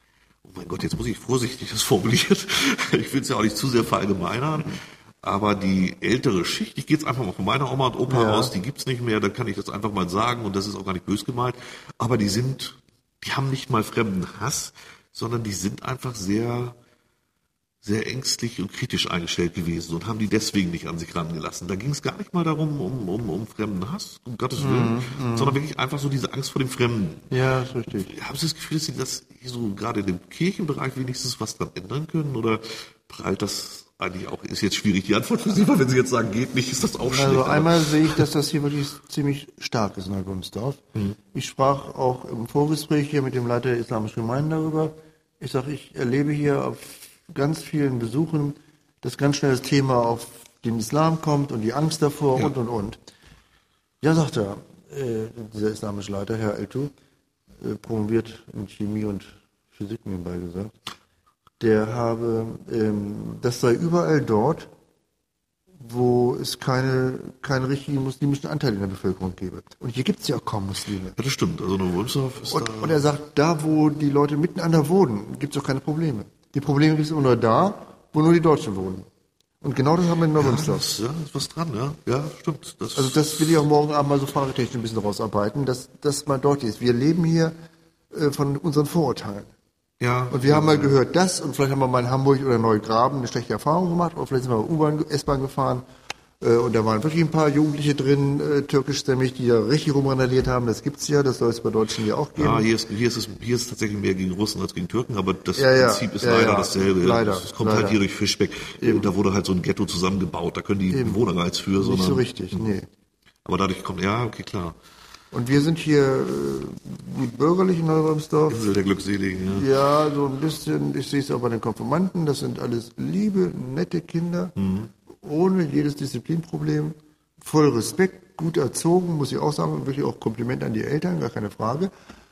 oh mein Gott, jetzt muss ich vorsichtig das formulieren, ich will es ja auch nicht zu sehr verallgemeinern, aber die ältere Schicht, ich gehe jetzt einfach mal von meiner Oma und Opa ja. aus, die gibt's nicht mehr, dann kann ich das einfach mal sagen und das ist auch gar nicht böse gemeint, aber die sind... Die haben nicht mal fremden Hass, sondern die sind einfach sehr, sehr ängstlich und kritisch eingestellt gewesen und haben die deswegen nicht an sich rangelassen. Da ging es gar nicht mal darum, um, um, um fremden Hass, um Gottes Willen, mm, mm. sondern wirklich einfach so diese Angst vor dem Fremden. Ja, ist richtig. Haben Sie das Gefühl, dass Sie das so gerade in dem Kirchenbereich wenigstens was dran ändern können oder prallt das eigentlich auch, ist jetzt schwierig die Antwort für Sie, weil wenn Sie jetzt sagen, geht nicht, ist das auch schlecht. Also einmal sehe ich, dass das hier wirklich ziemlich stark ist in Neuwolmsdorf. Mhm. Ich sprach auch im Vorgespräch hier mit dem Leiter der islamischen Gemeinden darüber. Ich sage, ich erlebe hier auf ganz vielen Besuchen, dass ganz schnell das Thema auf den Islam kommt und die Angst davor ja. und, und, und. Ja, sagt er, äh, dieser islamische Leiter, Herr Eltu, äh, promoviert in Chemie und Physik nebenbei gesagt. Der habe, ähm, das sei überall dort, wo es keine, keine richtigen muslimischen Anteile in der Bevölkerung gäbe. Und hier gibt es ja auch kaum Muslime. Ja, das stimmt. Also Neuwolmsdorf ist und, da... Und er sagt, da wo die Leute miteinander wohnen, gibt es auch keine Probleme. Die Probleme gibt es immer nur da, wo nur die Deutschen wohnen. Und genau das haben wir in Neumünster. Ja, ja, ist was dran, ja. Ja, stimmt. Das Also das will ich auch morgen Abend mal so fragetechnisch ein bisschen rausarbeiten, dass das mal deutlich ist. Wir leben hier äh, von unseren Vorurteilen. ja, Und wir haben mal gehört, das, und vielleicht haben wir mal in Hamburg oder Neugraben eine schlechte Erfahrung gemacht, oder vielleicht sind wir U-Bahn, S-Bahn gefahren, äh, und da waren wirklich ein paar Jugendliche drin, äh, türkischstämmig, die da richtig rumrandaliert haben. Das gibt's ja, das soll es bei Deutschen ja auch geben. Ja, hier ist, hier ist es, hier ist es tatsächlich mehr gegen Russen als gegen Türken, aber das Ja, ja, Prinzip ist ja, leider ja, dasselbe. leider, Es kommt leider. halt hier durch Fischbeck. Da wurde halt so ein Ghetto zusammengebaut. Da können die Bewohner gar nichts für, Nicht sondern, so richtig, nee. aber dadurch kommt, ja, okay, klar. Und wir sind hier äh, gut bürgerlich in Neumünster. Insel der Glückseligen, ja. Ja, so ein bisschen, ich sehe es auch bei den Konfirmanden, das sind alles liebe, nette Kinder, Mhm. ohne jedes Disziplinproblem, voll Respekt, gut erzogen, muss ich auch sagen, wirklich auch Kompliment an die Eltern, gar keine Frage.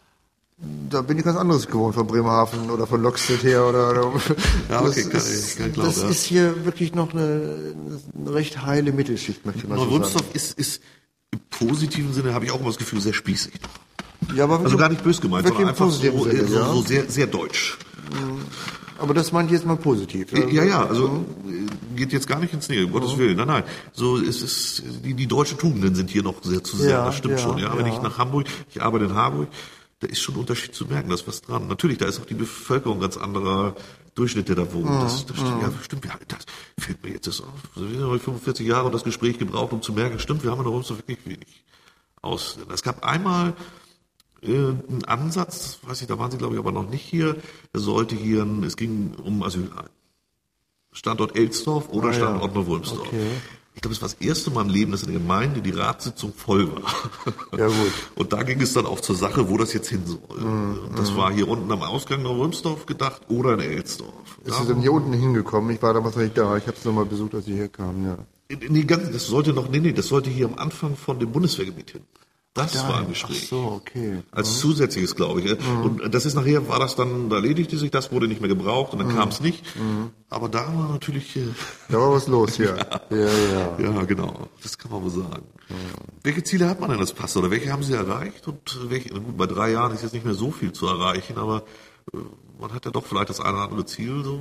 Da bin ich ganz anderes gewohnt von Bremerhaven oder von Lockstedt her oder, oder Ja, okay, das kann ist, ich- kann ich glauben, das ja. ist hier wirklich noch eine, eine recht heile Mittelschicht, möchte ich mal so sagen. Neumünster ist, ist im positiven Sinne, habe ich auch immer das Gefühl, sehr spießig. Ja, aber Also gar nicht böse gemeint, wirklich sondern im einfach so, positiven Sinne, so, ja. so sehr, sehr deutsch. Aber das meinte ich jetzt mal positiv. Ja, ja, also äh, geht jetzt gar nicht ins Nähe, um Gottes Willen. Nein, nein. So ist es, die, die deutschen Tugenden sind hier noch sehr zu sehr, Ja, das stimmt ja, schon. Ja, wenn ja. ich nach Hamburg, ich arbeite in Hamburg, da ist schon ein Unterschied zu merken, da ist was dran. Natürlich, da ist auch die Bevölkerung ganz anderer Durchschnitt, der da wohnt. Das, das stimmt, ja, stimmt, ja, das fällt mir jetzt das auf. Also wir haben fünfundvierzig Jahre und das Gespräch gebraucht, um zu merken, stimmt, wir haben in Neumünster wirklich wenig Ausländer. Es gab einmal äh, einen Ansatz, weiß ich, da waren sie glaube ich aber noch nicht hier, er sollte hier, ein, es ging um Asyl, Standort Elsdorf oder Ah, ja. Standort Neumünster. Okay. Ich glaube, es war das erste Mal im Leben, dass in der Gemeinde die Ratssitzung voll war. Ja, gut. Und da ging es dann auch zur Sache, wo das jetzt hin soll. Mhm, Und das war hier unten am Ausgang nach Römsdorf gedacht oder in Elsdorf. Ist sie denn hier unten hingekommen? Ich war damals noch nicht da. Ich habe es nochmal besucht, als sie hier kamen, ja. Nee, ganz, das sollte noch, nee, nee, das sollte hier am Anfang von dem Bundeswehrgebiet hin. Das war ein Gespräch. Ach so, okay. Als zusätzliches, glaube ich. Und das ist nachher, war das dann, da erledigte sich das, wurde nicht mehr gebraucht und dann kam es nicht. Aber da war natürlich, äh, Da war was los, ja. Ja, ja. ja, genau, das kann man wohl sagen. Welche Ziele hat man denn als Pastor oder welche haben Sie erreicht? Und welche, na gut, bei drei Jahren ist jetzt nicht mehr so viel zu erreichen, aber äh, man hat ja doch vielleicht das eine oder andere Ziel so.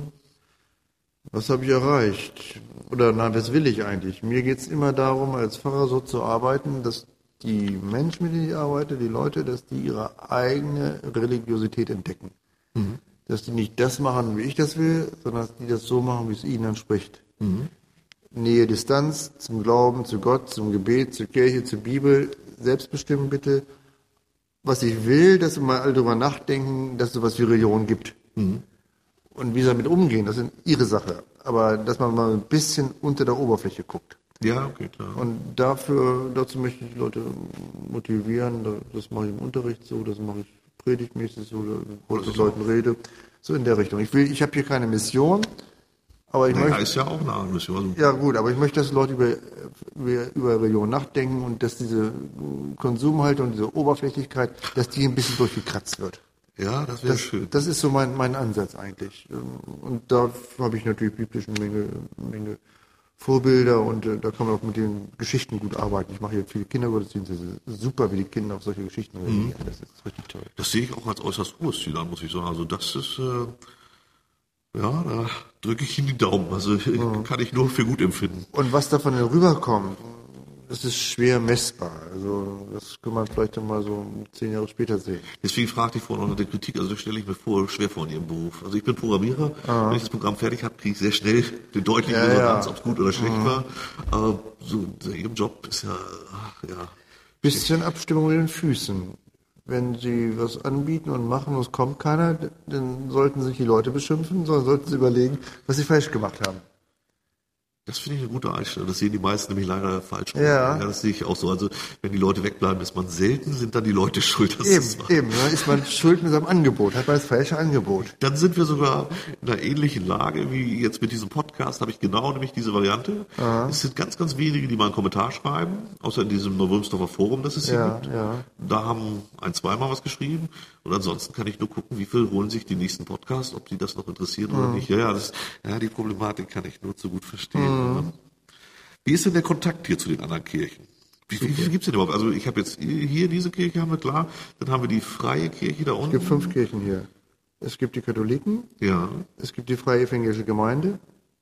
Was habe ich erreicht? Oder nein, das will ich eigentlich. Mir geht es immer darum, als Pfarrer so zu arbeiten, dass die Menschen, mit denen ich arbeite, die Leute, dass die ihre eigene Religiosität entdecken. Mhm. Dass die nicht das machen, wie ich das will, sondern dass die das so machen, wie es ihnen entspricht. Mhm. Nähe, Distanz zum Glauben, zu Gott, zum Gebet, zur Kirche, zur Bibel. Selbstbestimmen bitte. Was ich will, dass wir mal alle drüber nachdenken, dass es sowas wie Religion gibt. Mhm. Und wie sie damit umgehen, das ist ihre Sache. Aber dass man mal ein bisschen unter der Oberfläche guckt. Ja, okay, klar. Und dafür, dazu möchte ich die Leute motivieren. Das mache ich im Unterricht so, das mache ich predigtmäßig so, wo ich mit Leuten rede. So in der Richtung. Ich will, ich habe hier keine Mission, aber ich Naja, möchte, ist ja auch eine Art Mission. Also, ja gut, aber ich möchte, dass Leute über, über, über Religion nachdenken und dass diese Konsumhaltung, diese Oberflächlichkeit, dass die ein bisschen durchgekratzt wird. ja, das wäre Das, schön. das ist so mein, mein Ansatz eigentlich. Und da habe ich natürlich biblisch eine Menge, Menge Vorbilder und äh, da kann man auch mit den Geschichten gut arbeiten. Ich mache hier viele Kindergottesdienste, es ist super, wie die Kinder auf solche Geschichten reagieren. Das ist richtig toll. Das sehe ich auch als äußerst hohes Ziel an, muss ich sagen. Also das ist, äh, ja, da drücke ich Ihnen die Daumen. Also kann ich nur für gut empfinden. Und was davon rüberkommt, das ist schwer messbar. Also das kann man vielleicht dann mal so zehn Jahre später sehen. Deswegen fragte ich vorhin auch nach der Kritik, also das stelle ich mir vor, schwer vor in Ihrem Beruf. Also ich bin Programmierer, wenn ich das Programm fertig habe, kriege ich sehr schnell eine deutliche Ja, Resonanz, ja. ob es gut oder schlecht war. Aber so, Ihr Job ist ja, ach, ja. Bisschen Abstimmung mit den Füßen. Wenn Sie was anbieten und machen und es kommt keiner, dann sollten sich die Leute beschimpfen, sondern sollten sie überlegen, was sie falsch gemacht haben. Das finde ich eine gute Einstellung. Das sehen die meisten nämlich leider falsch. Ja. ja. Das sehe ich auch so. Also wenn die Leute wegbleiben, ist man selten, sind dann die Leute schuld. Dass Eben, das war. eben. Dann ist man schuld mit seinem Angebot, hat man das falsche Angebot. Dann sind wir sogar in einer ähnlichen Lage wie jetzt mit diesem Podcast, habe ich genau nämlich diese Variante. Aha. Es sind ganz, ganz wenige, die mal einen Kommentar schreiben, außer in diesem Neurömsdorfer Forum, das es hier Ja, gibt. ja. Da haben ein, zweimal was geschrieben und ansonsten kann ich nur gucken, wie viel holen sich die nächsten Podcasts, ob die das noch interessiert oder nicht. Ja, ja, das, ja, die Problematik kann ich nur zu gut verstehen. Ne? Wie ist denn der Kontakt hier zu den anderen Kirchen? Wie, wie viele gibt es denn überhaupt? Also ich habe jetzt hier diese Kirche, haben wir klar, dann haben wir die freie Kirche da unten. Es gibt fünf Kirchen hier. Es gibt die Katholiken, Ja, es gibt die Freie Evangelische Gemeinde,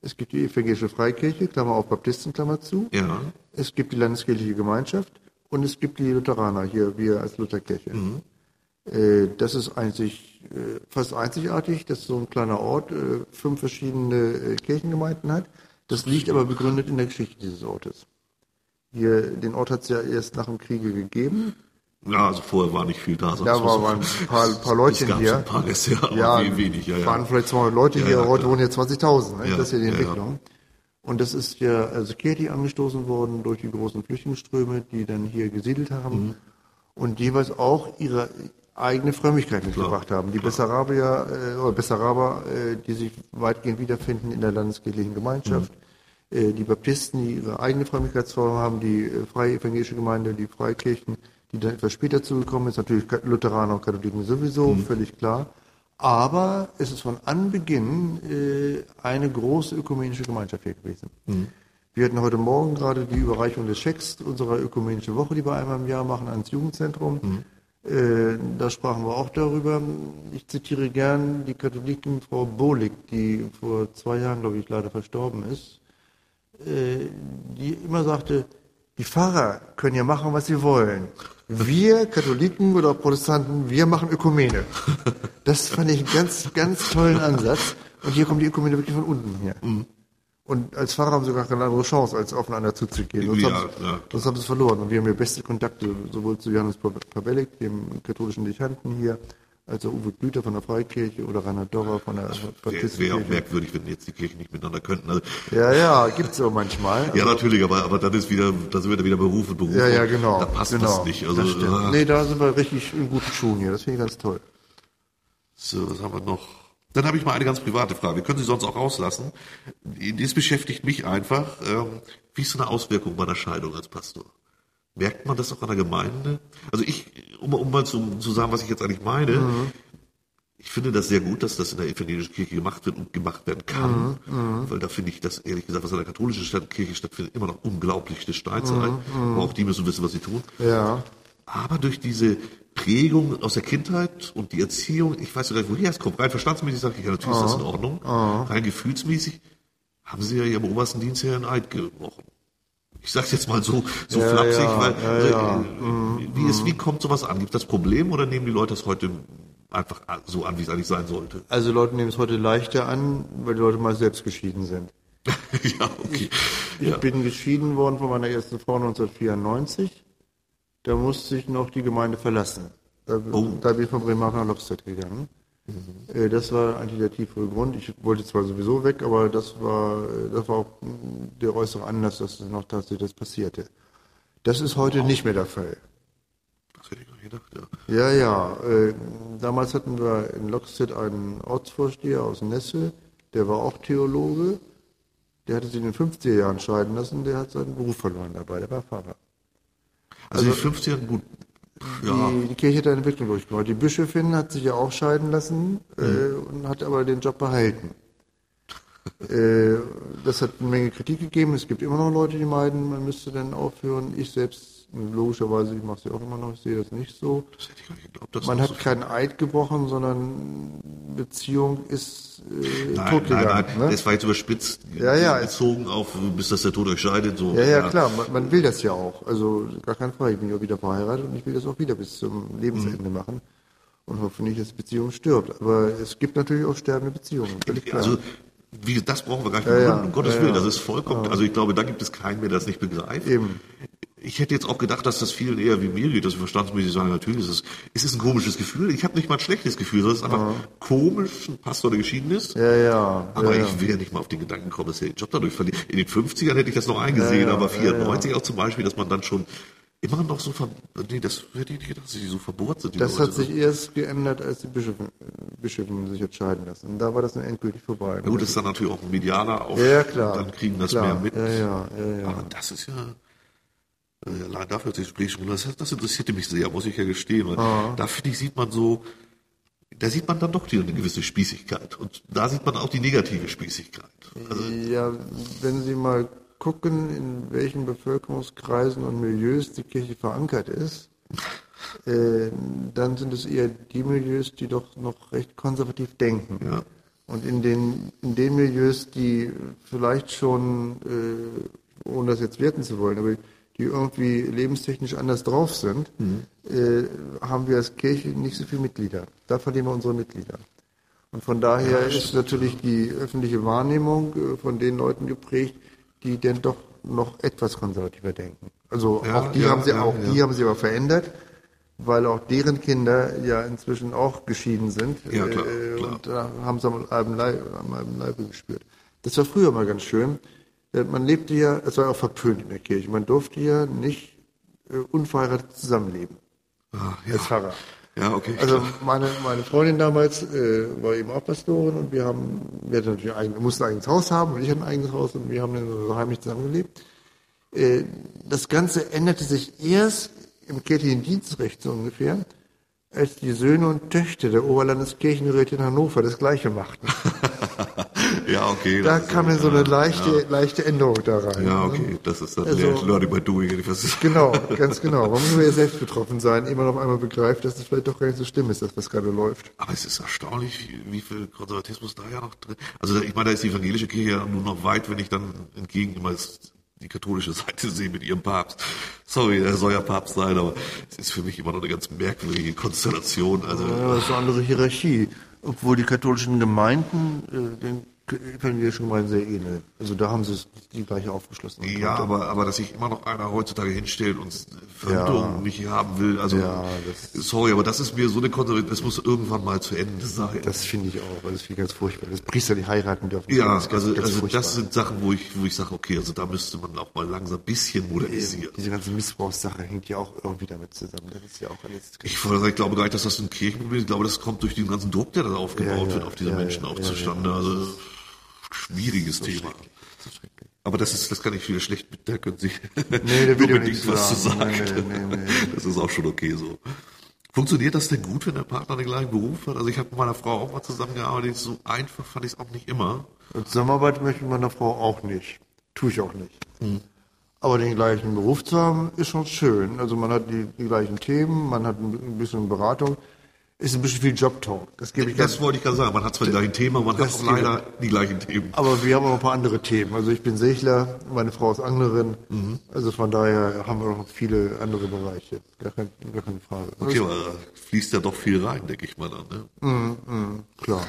Es gibt die evangelische Freikirche, Klammer auf Baptisten, Klammer zu. Ja. Es gibt die landeskirchliche Gemeinschaft und es gibt die Lutheraner, hier wir als Lutherkirche. Mhm. Äh, das ist einzig, äh, fast einzigartig, dass so ein kleiner Ort äh, fünf verschiedene äh, Kirchengemeinden hat. Das liegt aber begründet in der Geschichte dieses Ortes. Hier, den Ort hat es ja erst nach dem Kriege gegeben. Ja, also vorher war nicht viel da. Da war, waren ein paar, paar Leutchen hier. Ein paar Gäste, ja, ja, wenig, ja, ja. waren vielleicht zweihundert Leute ja, hier, ja, heute klar. wohnen hier zwanzigtausend. Ne? Ja, das ist ja die Entwicklung. Ja, ja. Und das ist ja also kirchlich angestoßen worden durch die großen Flüchtlingsströme, die dann hier gesiedelt haben mhm. und jeweils auch ihre eigene Frömmigkeit mitgebracht klar, haben. Die Bessarabier, äh, oder Bessaraber, äh, die sich weitgehend wiederfinden in der landeskirchlichen Gemeinschaft. Mhm. Äh, die Baptisten, die ihre eigene Frömmigkeitsform haben, die äh, Freie Evangelische Gemeinde, die Freikirchen, die dann etwas später zugekommen ist, natürlich Lutheraner und Katholiken sowieso, mhm. völlig klar. Aber es ist von Anbeginn äh, eine große ökumenische Gemeinschaft hier gewesen. Mhm. Wir hatten heute Morgen gerade die Überreichung des Schecks unserer ökumenischen Woche, die wir einmal im Jahr machen, ans Jugendzentrum. Mhm. Äh, da sprachen wir auch darüber. Ich zitiere gern die Katholikin Frau Bohlig, die vor zwei Jahren, glaube ich, leider verstorben ist, äh, die immer sagte, die Pfarrer können ja machen, was sie wollen. Wir Katholiken oder Protestanten, wir machen Ökumene. Das fand ich einen ganz, ganz tollen Ansatz. Und hier kommt die Ökumene wirklich von unten her. Mhm. Und als Pfarrer haben sie gar keine andere Chance, als aufeinander zuzugehen. Sonst, ja, haben, sie, ja, sonst haben sie es verloren. Und wir haben hier beste Kontakte, sowohl zu Johannes Pawelek, dem katholischen Dechanten hier, als auch Uwe Blüter von der Freikirche oder Rainer Dorrer von der Baptistenkirche. Wäre auch merkwürdig, wenn jetzt die Kirchen nicht miteinander könnten. Also, ja, ja, gibt's auch manchmal. Also, ja, natürlich, aber, aber dann ist wieder, da sind wir wieder Beruf und Beruf. Ja, ja, genau. Da passt genau, das nicht. Also, das stimmt. Ah. Nee, da sind wir richtig in guten Schuhen hier. Das finde ich ganz toll. So, was haben wir noch? Dann habe ich mal eine ganz private Frage. Wir können Sie sonst auch rauslassen. Das beschäftigt mich einfach. Ähm, wie ist so eine Auswirkung bei einer Scheidung als Pastor? Merkt man das auch an der Gemeinde? Also ich, um, um mal zu, zu sagen, was ich jetzt eigentlich meine, mhm. ich finde das sehr gut, dass das in der evangelischen Kirche gemacht wird und gemacht werden kann, mhm. weil da finde ich das, ehrlich gesagt, was in der katholischen Kirche stattfindet, immer noch unglaublich eine Steinzeit. Mhm. Aber auch die müssen wissen, was sie tun. Ja. Aber durch diese Prägung aus der Kindheit und die Erziehung, ich weiß nicht, woher es kommt, rein verstandsmäßig sage ich, ja, natürlich oh. ist das in Ordnung, oh. rein gefühlsmäßig, haben sie ja ihrem obersten Dienst her einen Eid gebrochen. Ich sag's jetzt mal so, so ja, flapsig, ja, weil, ja, ja. Äh, wie, ist, wie kommt sowas an? Gibt es das Problem oder nehmen die Leute das heute einfach so an, wie es eigentlich sein sollte? Also Leute nehmen es heute leichter an, weil die Leute mal selbst geschieden sind. ja, okay. Ich, ja. ich bin geschieden worden von meiner ersten Frau neunzehnhundertvierundneunzig. Da musste ich noch die Gemeinde verlassen. Da, oh. da bin ich von Bremerhaven nach Lockstedt gegangen. Mhm. Das war eigentlich der tiefere Grund. Ich wollte zwar sowieso weg, aber das war, das war auch der äußere Anlass, dass noch tatsächlich das passierte. Das ist heute wow. nicht mehr der Fall. Das hätte ich gar nicht gedacht, ja. Ja, ja. Äh, damals hatten wir in Lockstedt einen Ortsvorsteher aus Nesse, der war auch Theologe. Der hatte sich in den fünfziger Jahren scheiden lassen, der hat seinen Beruf verloren dabei, der war Pfarrer. Also, also die fünfziger, gut. Ja. Die, die Kirche hat eine Entwicklung durchgemacht. Die Bischöfin hat sich ja auch scheiden lassen mhm. äh, und hat aber den Job behalten. äh, das hat eine Menge Kritik gegeben. Es gibt immer noch Leute, die meinen, man müsste dann aufhören. Ich selbst, logischerweise, ich mache es ja auch immer noch, ich sehe das nicht so. Das hätte ich gar nicht geglaubt, man hat so keinen Eid gebrochen, sondern Beziehung ist äh, nein, totgegangen. Nein, nein, ne? das war jetzt überspitzt ja, ja, bezogen auf, bis das der Tod euch scheidet. So. Ja, ja, ja, klar, man, man will das ja auch. Also gar keine Frage, ich bin ja wieder verheiratet und ich will das auch wieder bis zum Lebensende mhm. machen. Und hoffe nicht, dass die Beziehung stirbt. Aber es gibt natürlich auch sterbende Beziehungen, völlig klar. Also, wie, das brauchen wir gar nicht ja, begründen, ja, um Gottes ja, Willen, ja. das ist vollkommen, ja. also ich glaube, da gibt es keinen mehr, der das nicht begreift. Eben. Ich hätte jetzt auch gedacht, dass das vielen eher wie mir geht, dass wir verstandsmäßig sagen, natürlich ist es, es ist ein komisches Gefühl. Ich habe nicht mal ein schlechtes Gefühl, das ist einfach ja. komisch, ein Pastor, der geschieden ist. Ja, ja. Aber ja, ich will ja nicht mal auf den Gedanken kommen, dass er den Job dadurch verliert. In den fünfzigern hätte ich das noch eingesehen, ja, ja, aber vierundneunzig ja, ja. auch zum Beispiel, dass man dann schon immer noch so, ver nee, das hätte ich nicht gedacht, dass sie so verbohrt sind. Die das Leute. hat sich erst geändert, als die Bischöfe, Bischöfe sich entscheiden lassen. Und da war das dann endgültig vorbei. Ja, gut, das ist dann natürlich auch ein medialer Auf, ja, klar. dann kriegen das klar. mehr mit. Ja, ja, ja, ja. Aber das ist ja, allein dafür, dass ich spreche, das, das interessierte mich sehr, muss ich ja gestehen. Weil ah. da finde ich, sieht man so, da sieht man dann doch wieder eine gewisse Spießigkeit. Und da sieht man auch die negative Spießigkeit. Also, ja, wenn Sie mal gucken, in welchen Bevölkerungskreisen und Milieus die Kirche verankert ist, äh, dann sind es eher die Milieus, die doch noch recht konservativ denken. Ja. Und in den, in den Milieus, die vielleicht schon, äh, ohne das jetzt werten zu wollen, aber die irgendwie lebenstechnisch anders drauf sind, mhm. äh, haben wir als Kirche nicht so viele Mitglieder. Da verlieren wir unsere Mitglieder. Und von daher ja, ist natürlich die öffentliche Wahrnehmung äh, von den Leuten geprägt, die denn doch noch etwas konservativer denken. Also ja, auch die ja, haben sie ja, auch ja. die haben sie aber verändert, weil auch deren Kinder ja inzwischen auch geschieden sind. Ja, klar, äh, klar. Und da haben sie am halben Leibe, am halben Leibe gespürt. Das war früher mal ganz schön. Man lebte ja, es war auch verpönt in der Kirche, man durfte ja nicht äh, unverheiratet zusammenleben. Ah, ja. Als Pfarrer. Ja, okay. Also meine, meine Freundin damals äh, war eben auch Pastorin und wir haben, wir hatten natürlich ein, wir mussten ein eigenes Haus haben und ich hatte ein eigenes Haus und wir haben dann so heimlich zusammengelebt. Äh, das Ganze änderte sich erst im kirchlichen Dienstrecht so ungefähr, als die Söhne und Töchter der Oberlandeskirchenräte in Hannover das Gleiche machten. Ja, okay. Da kam dann so eine leichte, ja. leichte Änderung da rein. Ja, okay, ne? Das ist das also, Learning by Doing. Genau, ganz genau. Man muss ja selbst betroffen sein, immer noch einmal begreift, dass es vielleicht doch gar nicht so schlimm ist, dass was gerade läuft. Aber es ist erstaunlich, wie viel Konservatismus da ja noch drin ist. Also ich meine, da ist die evangelische Kirche ja nur noch weit, wenn ich dann entgegen immer die katholische Seite sehe mit ihrem Papst. Sorry, er soll ja Papst sein, aber es ist für mich immer noch eine ganz merkwürdige Konstellation. Also, ja, das ist eine andere Hierarchie. Obwohl die katholischen Gemeinden äh, den evangelischen Gemeinden sehr ähneln. Also da haben sie die gleiche aufgeschlossen. Ja, aber, aber dass sich immer noch einer heutzutage hinstellt und Verhütung ja. nicht haben will, also ja, sorry, aber das ist mir so eine Konservative, das muss irgendwann mal zu Ende sein. Das finde ich auch, weil das finde ich ganz furchtbar. Das Priester, die heiraten dürfen. Ja, das also, ganz also das sind Sachen, wo ich, wo ich sage, okay, also da müsste man auch mal langsam ein bisschen modernisieren. Diese ganze Missbrauchssache hängt ja auch irgendwie damit zusammen. Das ist ja auch alles. Ich, ich glaube gar nicht, dass das ein Kirchenproblem ist. Ich glaube, das kommt durch den ganzen Druck, der da aufgebaut ja, ja, wird, auf diese ja, Menschen ja, auch ja, zustande. Ja, also schwieriges so Thema. So aber das ist, das kann ich viel schlecht mit, da können Sie nee, der unbedingt was zu sagen. Nee, nee, nee, das ist auch schon okay so. Funktioniert das denn gut, wenn der Partner den gleichen Beruf hat? Also ich habe mit meiner Frau auch mal zusammengearbeitet, so einfach fand ich es auch nicht immer. Und Zusammenarbeit möchte ich mit meiner Frau auch nicht. Tue ich auch nicht. Hm. Aber den gleichen Beruf zu haben, ist schon schön. Also man hat die, die gleichen Themen, man hat ein bisschen Beratung. Ist ein bisschen viel Job-Talk. Das gebe ich Das wollte ich gerade sagen. Man hat zwar die gleichen Themen, man hat auch leider die gleichen Themen. Aber wir haben auch ein paar andere Themen. Also ich bin Segler, meine Frau ist Anglerin. Mhm. Also von daher haben wir noch viele andere Bereiche. Gar, kein, gar keine Frage. Okay, aber da fließt ja doch viel rein, denke ich mal dann. Ne? Mhm, mh, klar.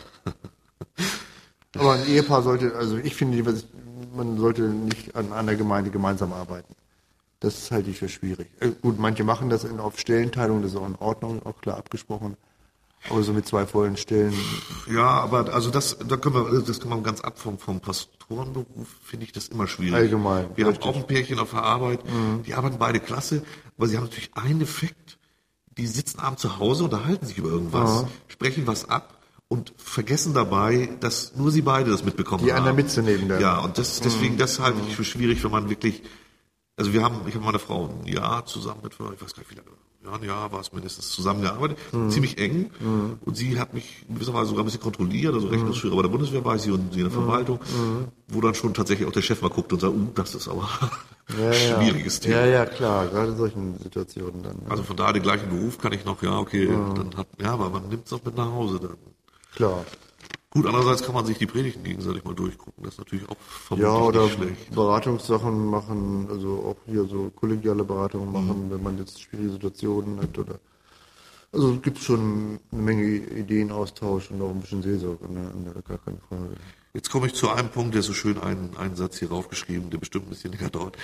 Aber ein Ehepaar sollte, also ich finde, man sollte nicht an einer Gemeinde gemeinsam arbeiten. Das halte ich für schwierig. Äh, gut, manche machen das in, auf Stellenteilung, das ist auch in Ordnung, auch klar abgesprochen. Aber so mit zwei vollen Stellen. Ja, aber also das, da können wir, das kann man ganz ab vom, vom Pastorenberuf, finde ich das immer schwierig. Allgemein. Wir richtig. haben auch ein Pärchen auf der Arbeit, mhm. die arbeiten beide klasse, aber sie haben natürlich einen Effekt, die sitzen abends zu Hause, unterhalten sich über irgendwas, mhm. sprechen was ab und vergessen dabei, dass nur sie beide das mitbekommen die haben. Die anderen mitzunehmen dann. Ja, und das, deswegen, mhm. das halte ich für schwierig, wenn man wirklich, also wir haben, ich habe meine Frau ein Jahr zusammen mit, ich weiß gar nicht wie lange, ja, ein Jahr war es mindestens zusammengearbeitet, mhm. ziemlich eng. Mhm. Und sie hat mich in gewisser Weise sogar ein bisschen kontrolliert, also Rechnungsführer bei der Bundeswehr war sie und sie in der Verwaltung, mhm. wo dann schon tatsächlich auch der Chef mal guckt und sagt, uh, das ist aber ja, ein schwieriges ja. Thema. Ja, ja, klar, gerade in solchen Situationen dann. Ja. Also von daher den gleichen Beruf kann ich noch, ja, okay, mhm. dann hat, ja, aber man nimmt es auch mit nach Hause dann. Klar. Gut, andererseits kann man sich die Predigten gegenseitig mal durchgucken. Das ist natürlich auch vermutlich ja, oder nicht schlecht. Beratungssachen machen, also auch hier so kollegiale Beratungen machen, mhm. wenn man jetzt schwierige Situationen hat oder. Also es gibt schon eine Menge Ideenaustausch und auch ein bisschen Seelsorge, ne? Gar keine Frage. Jetzt komme ich zu einem Punkt, der so schön einen, einen Satz hier raufgeschrieben, der bestimmt ein bisschen länger dauert.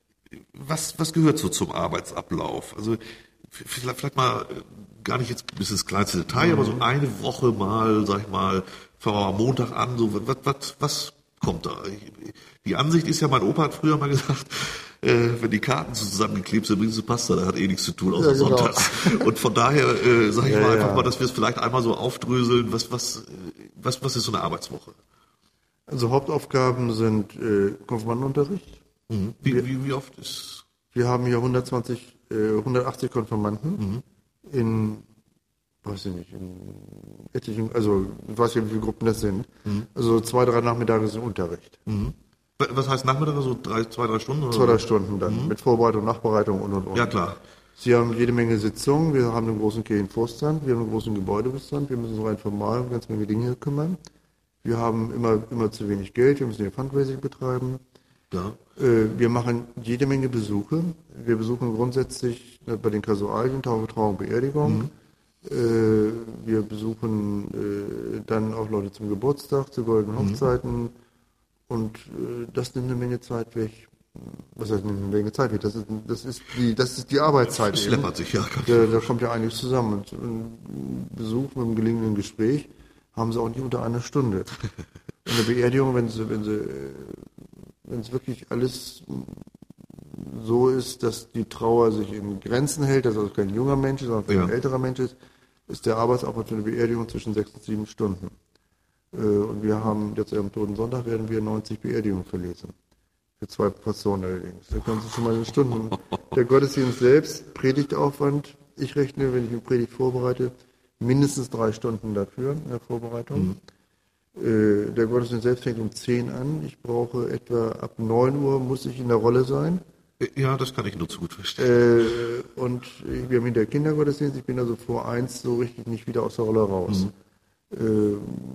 Was, was gehört so zum Arbeitsablauf? Also vielleicht, vielleicht mal gar nicht jetzt bis ins kleinste Detail, mhm. aber so eine Woche mal, sag ich mal, fangen wir mal Montag an, so was, was, was kommt da? Die Ansicht ist ja, mein Opa hat früher mal gesagt, äh, wenn die Karten zusammengeklebt sind, bringen sie Pasta, da hat eh nichts zu tun, außer ja, genau. Sonntags. Und von daher äh, sage ich ja, mal einfach ja. mal, dass wir es vielleicht einmal so aufdröseln, was, was, was, was ist so eine Arbeitswoche? Also Hauptaufgaben sind äh, Konfirmandenunterricht. Mhm. Wie, wir, wie, wie oft ist? Wir haben hier hundertzwanzig, äh, hundertachtzig Konfirmanden mhm. in, weiß ich nicht, in etlichen, also ich weiß nicht, wie viele Gruppen das sind. Mhm. Also zwei, drei Nachmittage sind Unterricht. Mhm. Was heißt Nachmittage? So drei, zwei, drei Stunden? Oder? Zwei, drei Stunden dann. Mhm. Mit Vorbereitung, Nachbereitung und und und. Ja, klar. Sie haben jede Menge Sitzungen. Wir haben einen großen Kirchenvorstand. Wir haben einen großen Gebäudebestand. Wir müssen uns rein formal um ganz Menge Dinge kümmern. Wir haben immer, immer zu wenig Geld, wir müssen hier Fundraising betreiben. Ja. Äh, wir machen jede Menge Besuche. Wir besuchen grundsätzlich äh, bei den Kasualien, Taufe, Trauung, Beerdigung. Mhm. Äh, wir besuchen äh, dann auch Leute zum Geburtstag, zu goldenen Hochzeiten. Mhm. Und äh, das nimmt eine Menge Zeit weg. Was heißt eine Menge Zeit weg? Das ist, das ist, die, das ist die Arbeitszeit. Das läppert sich, ja. Da, da kommt ja einiges zusammen. Und ein Besuch mit einem gelingenden Gespräch haben sie auch nicht unter einer Stunde. In der Beerdigung, wenn sie, wenn sie, wenn es wirklich alles so ist, dass die Trauer sich in Grenzen hält, dass also kein junger Mensch ist, sondern ja. ein älterer Mensch ist, ist der Arbeitsaufwand für eine Beerdigung zwischen sechs und sieben Stunden. Und wir haben jetzt am Toten Sonntag werden wir neunzig Beerdigungen verlesen. Für zwei Personen allerdings. Da können Sie schon mal in Stunden. Der Gottesdienst selbst, Predigtaufwand, ich rechne, wenn ich eine Predigt vorbereite, mindestens drei Stunden dafür in der Vorbereitung. Mhm. Der Gottesdienst selbst fängt um zehn an. Ich brauche etwa ab neun Uhr muss ich in der Rolle sein. Ja, das kann ich nur zu gut verstehen. Äh, und wir haben hinter Kindergottesdienst, ich bin also vor eins so richtig nicht wieder aus der Rolle raus. Mhm. Äh,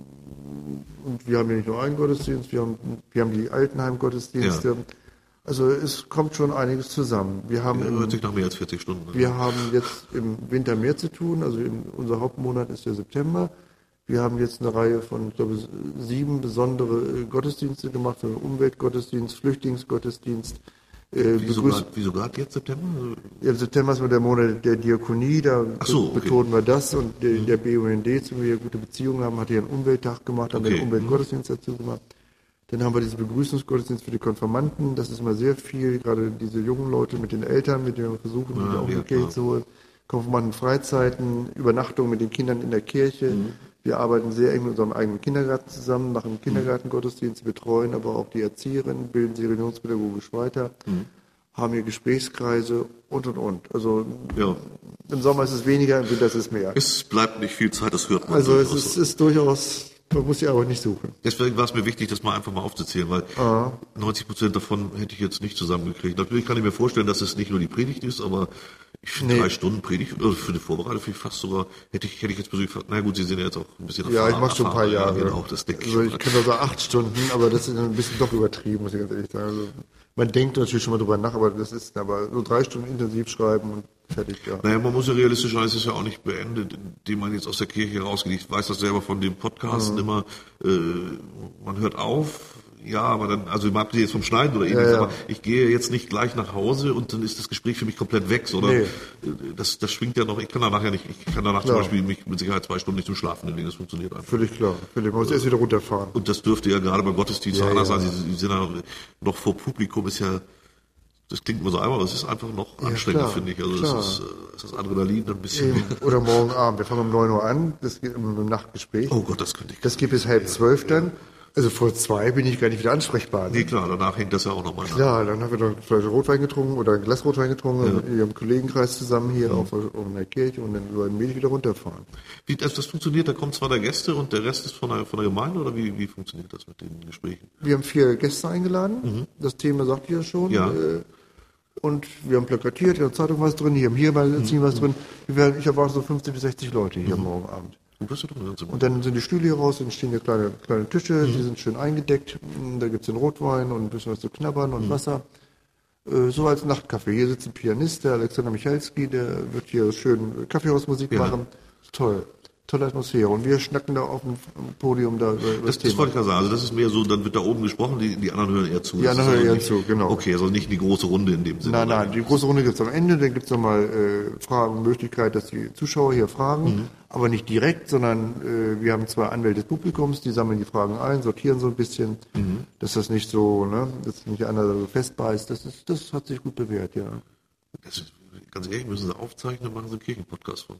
und wir haben ja nicht nur einen Gottesdienst, wir haben, wir haben die Altenheim-Gottesdienste. Ja. Also es kommt schon einiges zusammen. Wir haben ja, hört sich nach mehr als vierzig Stunden. Wir haben jetzt im Winter mehr zu tun, also in, unser Hauptmonat ist der September. Wir haben jetzt eine Reihe von, ich glaube, sieben besondere Gottesdienste gemacht, für Umweltgottesdienst, Flüchtlingsgottesdienst. Äh, wieso, grad, wieso gerade jetzt September? Ja, September ist der Monat der Diakonie, da so, okay. betonen wir das. Und der, der B U N D, zu dem wir gute Beziehungen haben, hat hier einen Umwelttag gemacht, haben okay. wir einen Umweltgottesdienst dazu gemacht. Dann haben wir diesen Begrüßungsgottesdienst für die Konfirmanden. Das ist immer sehr viel, gerade diese jungen Leute mit den Eltern, mit denen wir versuchen, die ja, auch in die Kirche zu holen. Konfirmandenfreizeiten, Übernachtung mit den Kindern in der Kirche. Mhm. Wir arbeiten sehr eng mit unserem eigenen Kindergarten zusammen, machen Kindergartengottesdienste, betreuen aber auch die Erzieherinnen, bilden sie religionspädagogisch weiter, mhm. haben hier Gesprächskreise und, und, und. Also ja. Im Sommer ist es weniger, im Winter ist es mehr. Es bleibt nicht viel Zeit, das hört man. Also es ist, ist durchaus... Man muss die aber nicht suchen. Deswegen war es mir wichtig, das mal einfach mal aufzuzählen, weil Aha. neunzig Prozent davon hätte ich jetzt nicht zusammengekriegt. Natürlich kann ich mir vorstellen, dass es nicht nur die Predigt ist, aber ich finde nee. drei Stunden Predigt, also für eine Vorbereitung finde ich fast sogar, hätte ich, hätte ich jetzt persönlich, na gut, Sie sind ja jetzt auch ein bisschen erfahren. Ja, ich mache schon ein paar Jahre. Ja, genau, das denke also ich. ich kenne also acht Stunden, aber das ist ein bisschen doch übertrieben, muss ich ganz ehrlich sagen. Also man denkt natürlich schon mal drüber nach, aber das ist aber so drei Stunden intensiv schreiben und fertig, ja. Naja, man muss ja realistisch sein, es ist ja auch nicht beendet, indem man jetzt aus der Kirche rausgeht. Ich weiß das selber von dem Podcast mhm. immer, äh, man hört auf, ja, aber dann, also ich mag die jetzt vom Schneiden oder ähnliches, ja, ja. aber ich gehe jetzt nicht gleich nach Hause und dann ist das Gespräch für mich komplett weg, sondern nee. das, das schwingt ja noch, ich kann danach ja nicht, ich kann danach klar. zum Beispiel mich mit Sicherheit zwei Stunden nicht zum Schlafen legen, das funktioniert einfach. Völlig klar, völlig, man muss erst wieder runterfahren. Und das dürfte ja gerade beim Gottesdienst ja, anders ja. sein, Sie, Sie sind ja noch vor Publikum, ist ja, das klingt immer so einfach, aber es ist einfach noch ja, anstrengender, finde ich. Also es ist, es ist Adrenalin ein bisschen. Eben. Oder morgen Abend. Wir fangen um neun Uhr an, das geht um ein Nachtgespräch. Oh Gott, das könnte ich. Das geht bis halb zwölf dann. Also vor zwei bin ich gar nicht wieder ansprechbar. Nee, klar, danach hängt das ja auch nochmal nach. Klar, dann haben wir noch eine Flasche Rotwein getrunken oder ein Glas Rotwein getrunken, ja. mit ihrem Kollegenkreis zusammen hier ja. auf, auf der Kirche und dann werden wir wieder runterfahren. Wie, also das funktioniert, da kommen zwei der Gäste und der Rest ist von der, von der Gemeinde oder wie, wie funktioniert das mit den Gesprächen? Wir haben vier Gäste eingeladen, mhm. das Thema sagt ihr schon. Ja. Äh, Und wir haben plakatiert, in der Zeitung was drin, hier haben hier mal mhm. was drin. Wir werden, ich erwarte so fünfzig bis sechzig Leute hier mhm. morgen Abend. Und dann sind die Stühle hier raus, dann stehen hier kleine, kleine Tische, mhm. die sind schön eingedeckt. Da gibt es den Rotwein und ein bisschen was zu knabbern und mhm. Wasser. Äh, so als Nachtkaffee. Hier sitzt ein Pianist, der Alexander Michalski, der wird hier schön Kaffeehausmusik ja. machen. Toll. Tolle Atmosphäre. Und wir schnacken da auf dem Podium da über das, das Thema. Das wollte ich gerade sagen. Also das ist mehr so, dann wird da oben gesprochen, die, die anderen hören eher zu. Die anderen hören eher zu, genau. Okay, also nicht die große Runde in dem Sinne. Nein, nein, die große Runde gibt es am Ende. Dann gibt es nochmal äh, Fragen, Möglichkeit, dass die Zuschauer hier fragen. Mhm. Aber nicht direkt, sondern äh, wir haben zwei Anwälte des Publikums, die sammeln die Fragen ein, sortieren so ein bisschen, mhm. dass das nicht so, ne, dass nicht einer so festbeißt. Das ist, das hat sich gut bewährt, ja. Das ist, ganz ehrlich, müssen Sie aufzeichnen, machen Sie einen Kirchenpodcast von.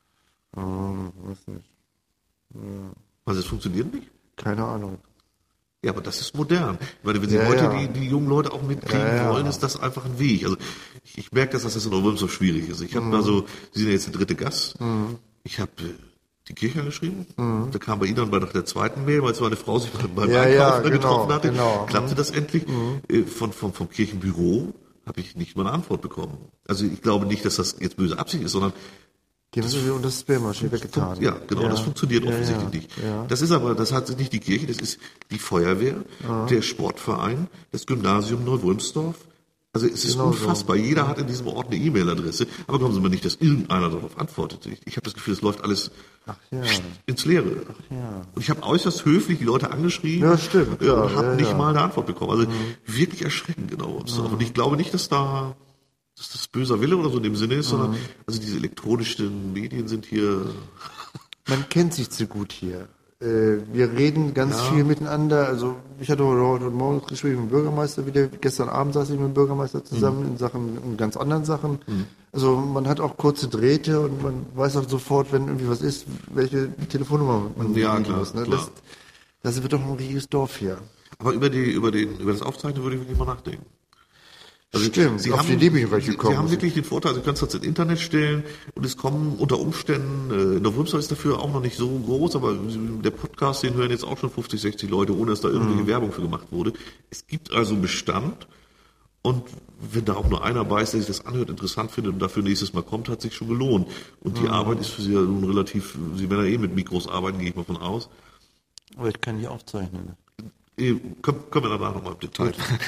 Oh, weiß nicht. Ja. Also es funktioniert nicht? Keine Ahnung. Ja, aber das ist modern. Weil wenn Sie ja, heute ja. Die, die jungen Leute auch mitkriegen ja, ja. wollen, ist das einfach ein Weg. Also ich, ich merke, dass das in Oberwölm so schwierig ist. Ich habe mhm. also, Sie sind ja jetzt der dritte Gast. Mhm. Ich habe äh, die Kirche angeschrieben. Mhm. Da kam bei Ihnen dann bei der zweiten Mail, weil es meine Frau sich beim ja, Einkaufen ja, genau, getroffen hatte. Genau. Klappte mhm. das endlich. Mhm. Äh, von, von, vom Kirchenbüro habe ich nicht mal eine Antwort bekommen. Also ich glaube nicht, dass das jetzt böse Absicht ist, sondern Die haben sie unter das Sperrmaschine weggetan. Ja, genau, ja. das funktioniert ja, offensichtlich ja. nicht. Ja. Das ist aber, das hat nicht die Kirche, das ist die Feuerwehr, ja. der Sportverein, das Gymnasium Neuwulmsdorf. Also es ist genau unfassbar. So. Jeder ja. hat in diesem Ort eine E-Mail-Adresse, aber glauben Sie mir nicht, dass irgendeiner darauf antwortet. Ich, ich habe das Gefühl, es läuft alles Ach, ja. ins Leere. Ach, ja. Und ich habe äußerst höflich die Leute angeschrieben ja, stimmt, äh, und ja, habe ja, nicht ja. mal eine Antwort bekommen. Also mhm. wirklich erschreckend genau. Mhm. Und ich glaube nicht, dass da dass das böser Wille oder so in dem Sinne ist, mhm. sondern also diese elektronischen Medien sind hier... Man kennt sich zu gut hier. Wir reden ganz ja. viel miteinander. Also ich hatte heute Morgen das Gespräch mit dem Bürgermeister wieder. Gestern Abend saß ich mit dem Bürgermeister zusammen mhm. in Sachen, in ganz anderen Sachen. Mhm. Also man hat auch kurze Drähte und man weiß auch sofort, wenn irgendwie was ist, welche Telefonnummer man ja, nehmen klar, muss. Ne? Klar. Das, das wird doch ein richtiges Dorf hier. Aber über die, über den, über das Aufzeichnen würde ich wirklich mal nachdenken. Also Stimmt, Sie auf haben, die Idee bin ich gleich gekommen. Sie haben wirklich den Vorteil, Sie können es jetzt ins Internet stellen und es kommen unter Umständen, äh, in der Wurmsal ist dafür auch noch nicht so groß, aber der Podcast, den hören jetzt auch schon fünfzig, sechzig Leute, ohne dass da irgendwelche mhm. Werbung für gemacht wurde. Es gibt also Bestand und wenn da auch nur einer beißt, der sich das anhört, interessant findet und dafür nächstes Mal kommt, hat sich schon gelohnt. Und die mhm. Arbeit ist für Sie ja nun relativ, Sie werden ja eh mit Mikros arbeiten, gehe ich mal von aus. Aber ich kann nicht aufzeichnen. Können, können wir danach nochmal im Detail.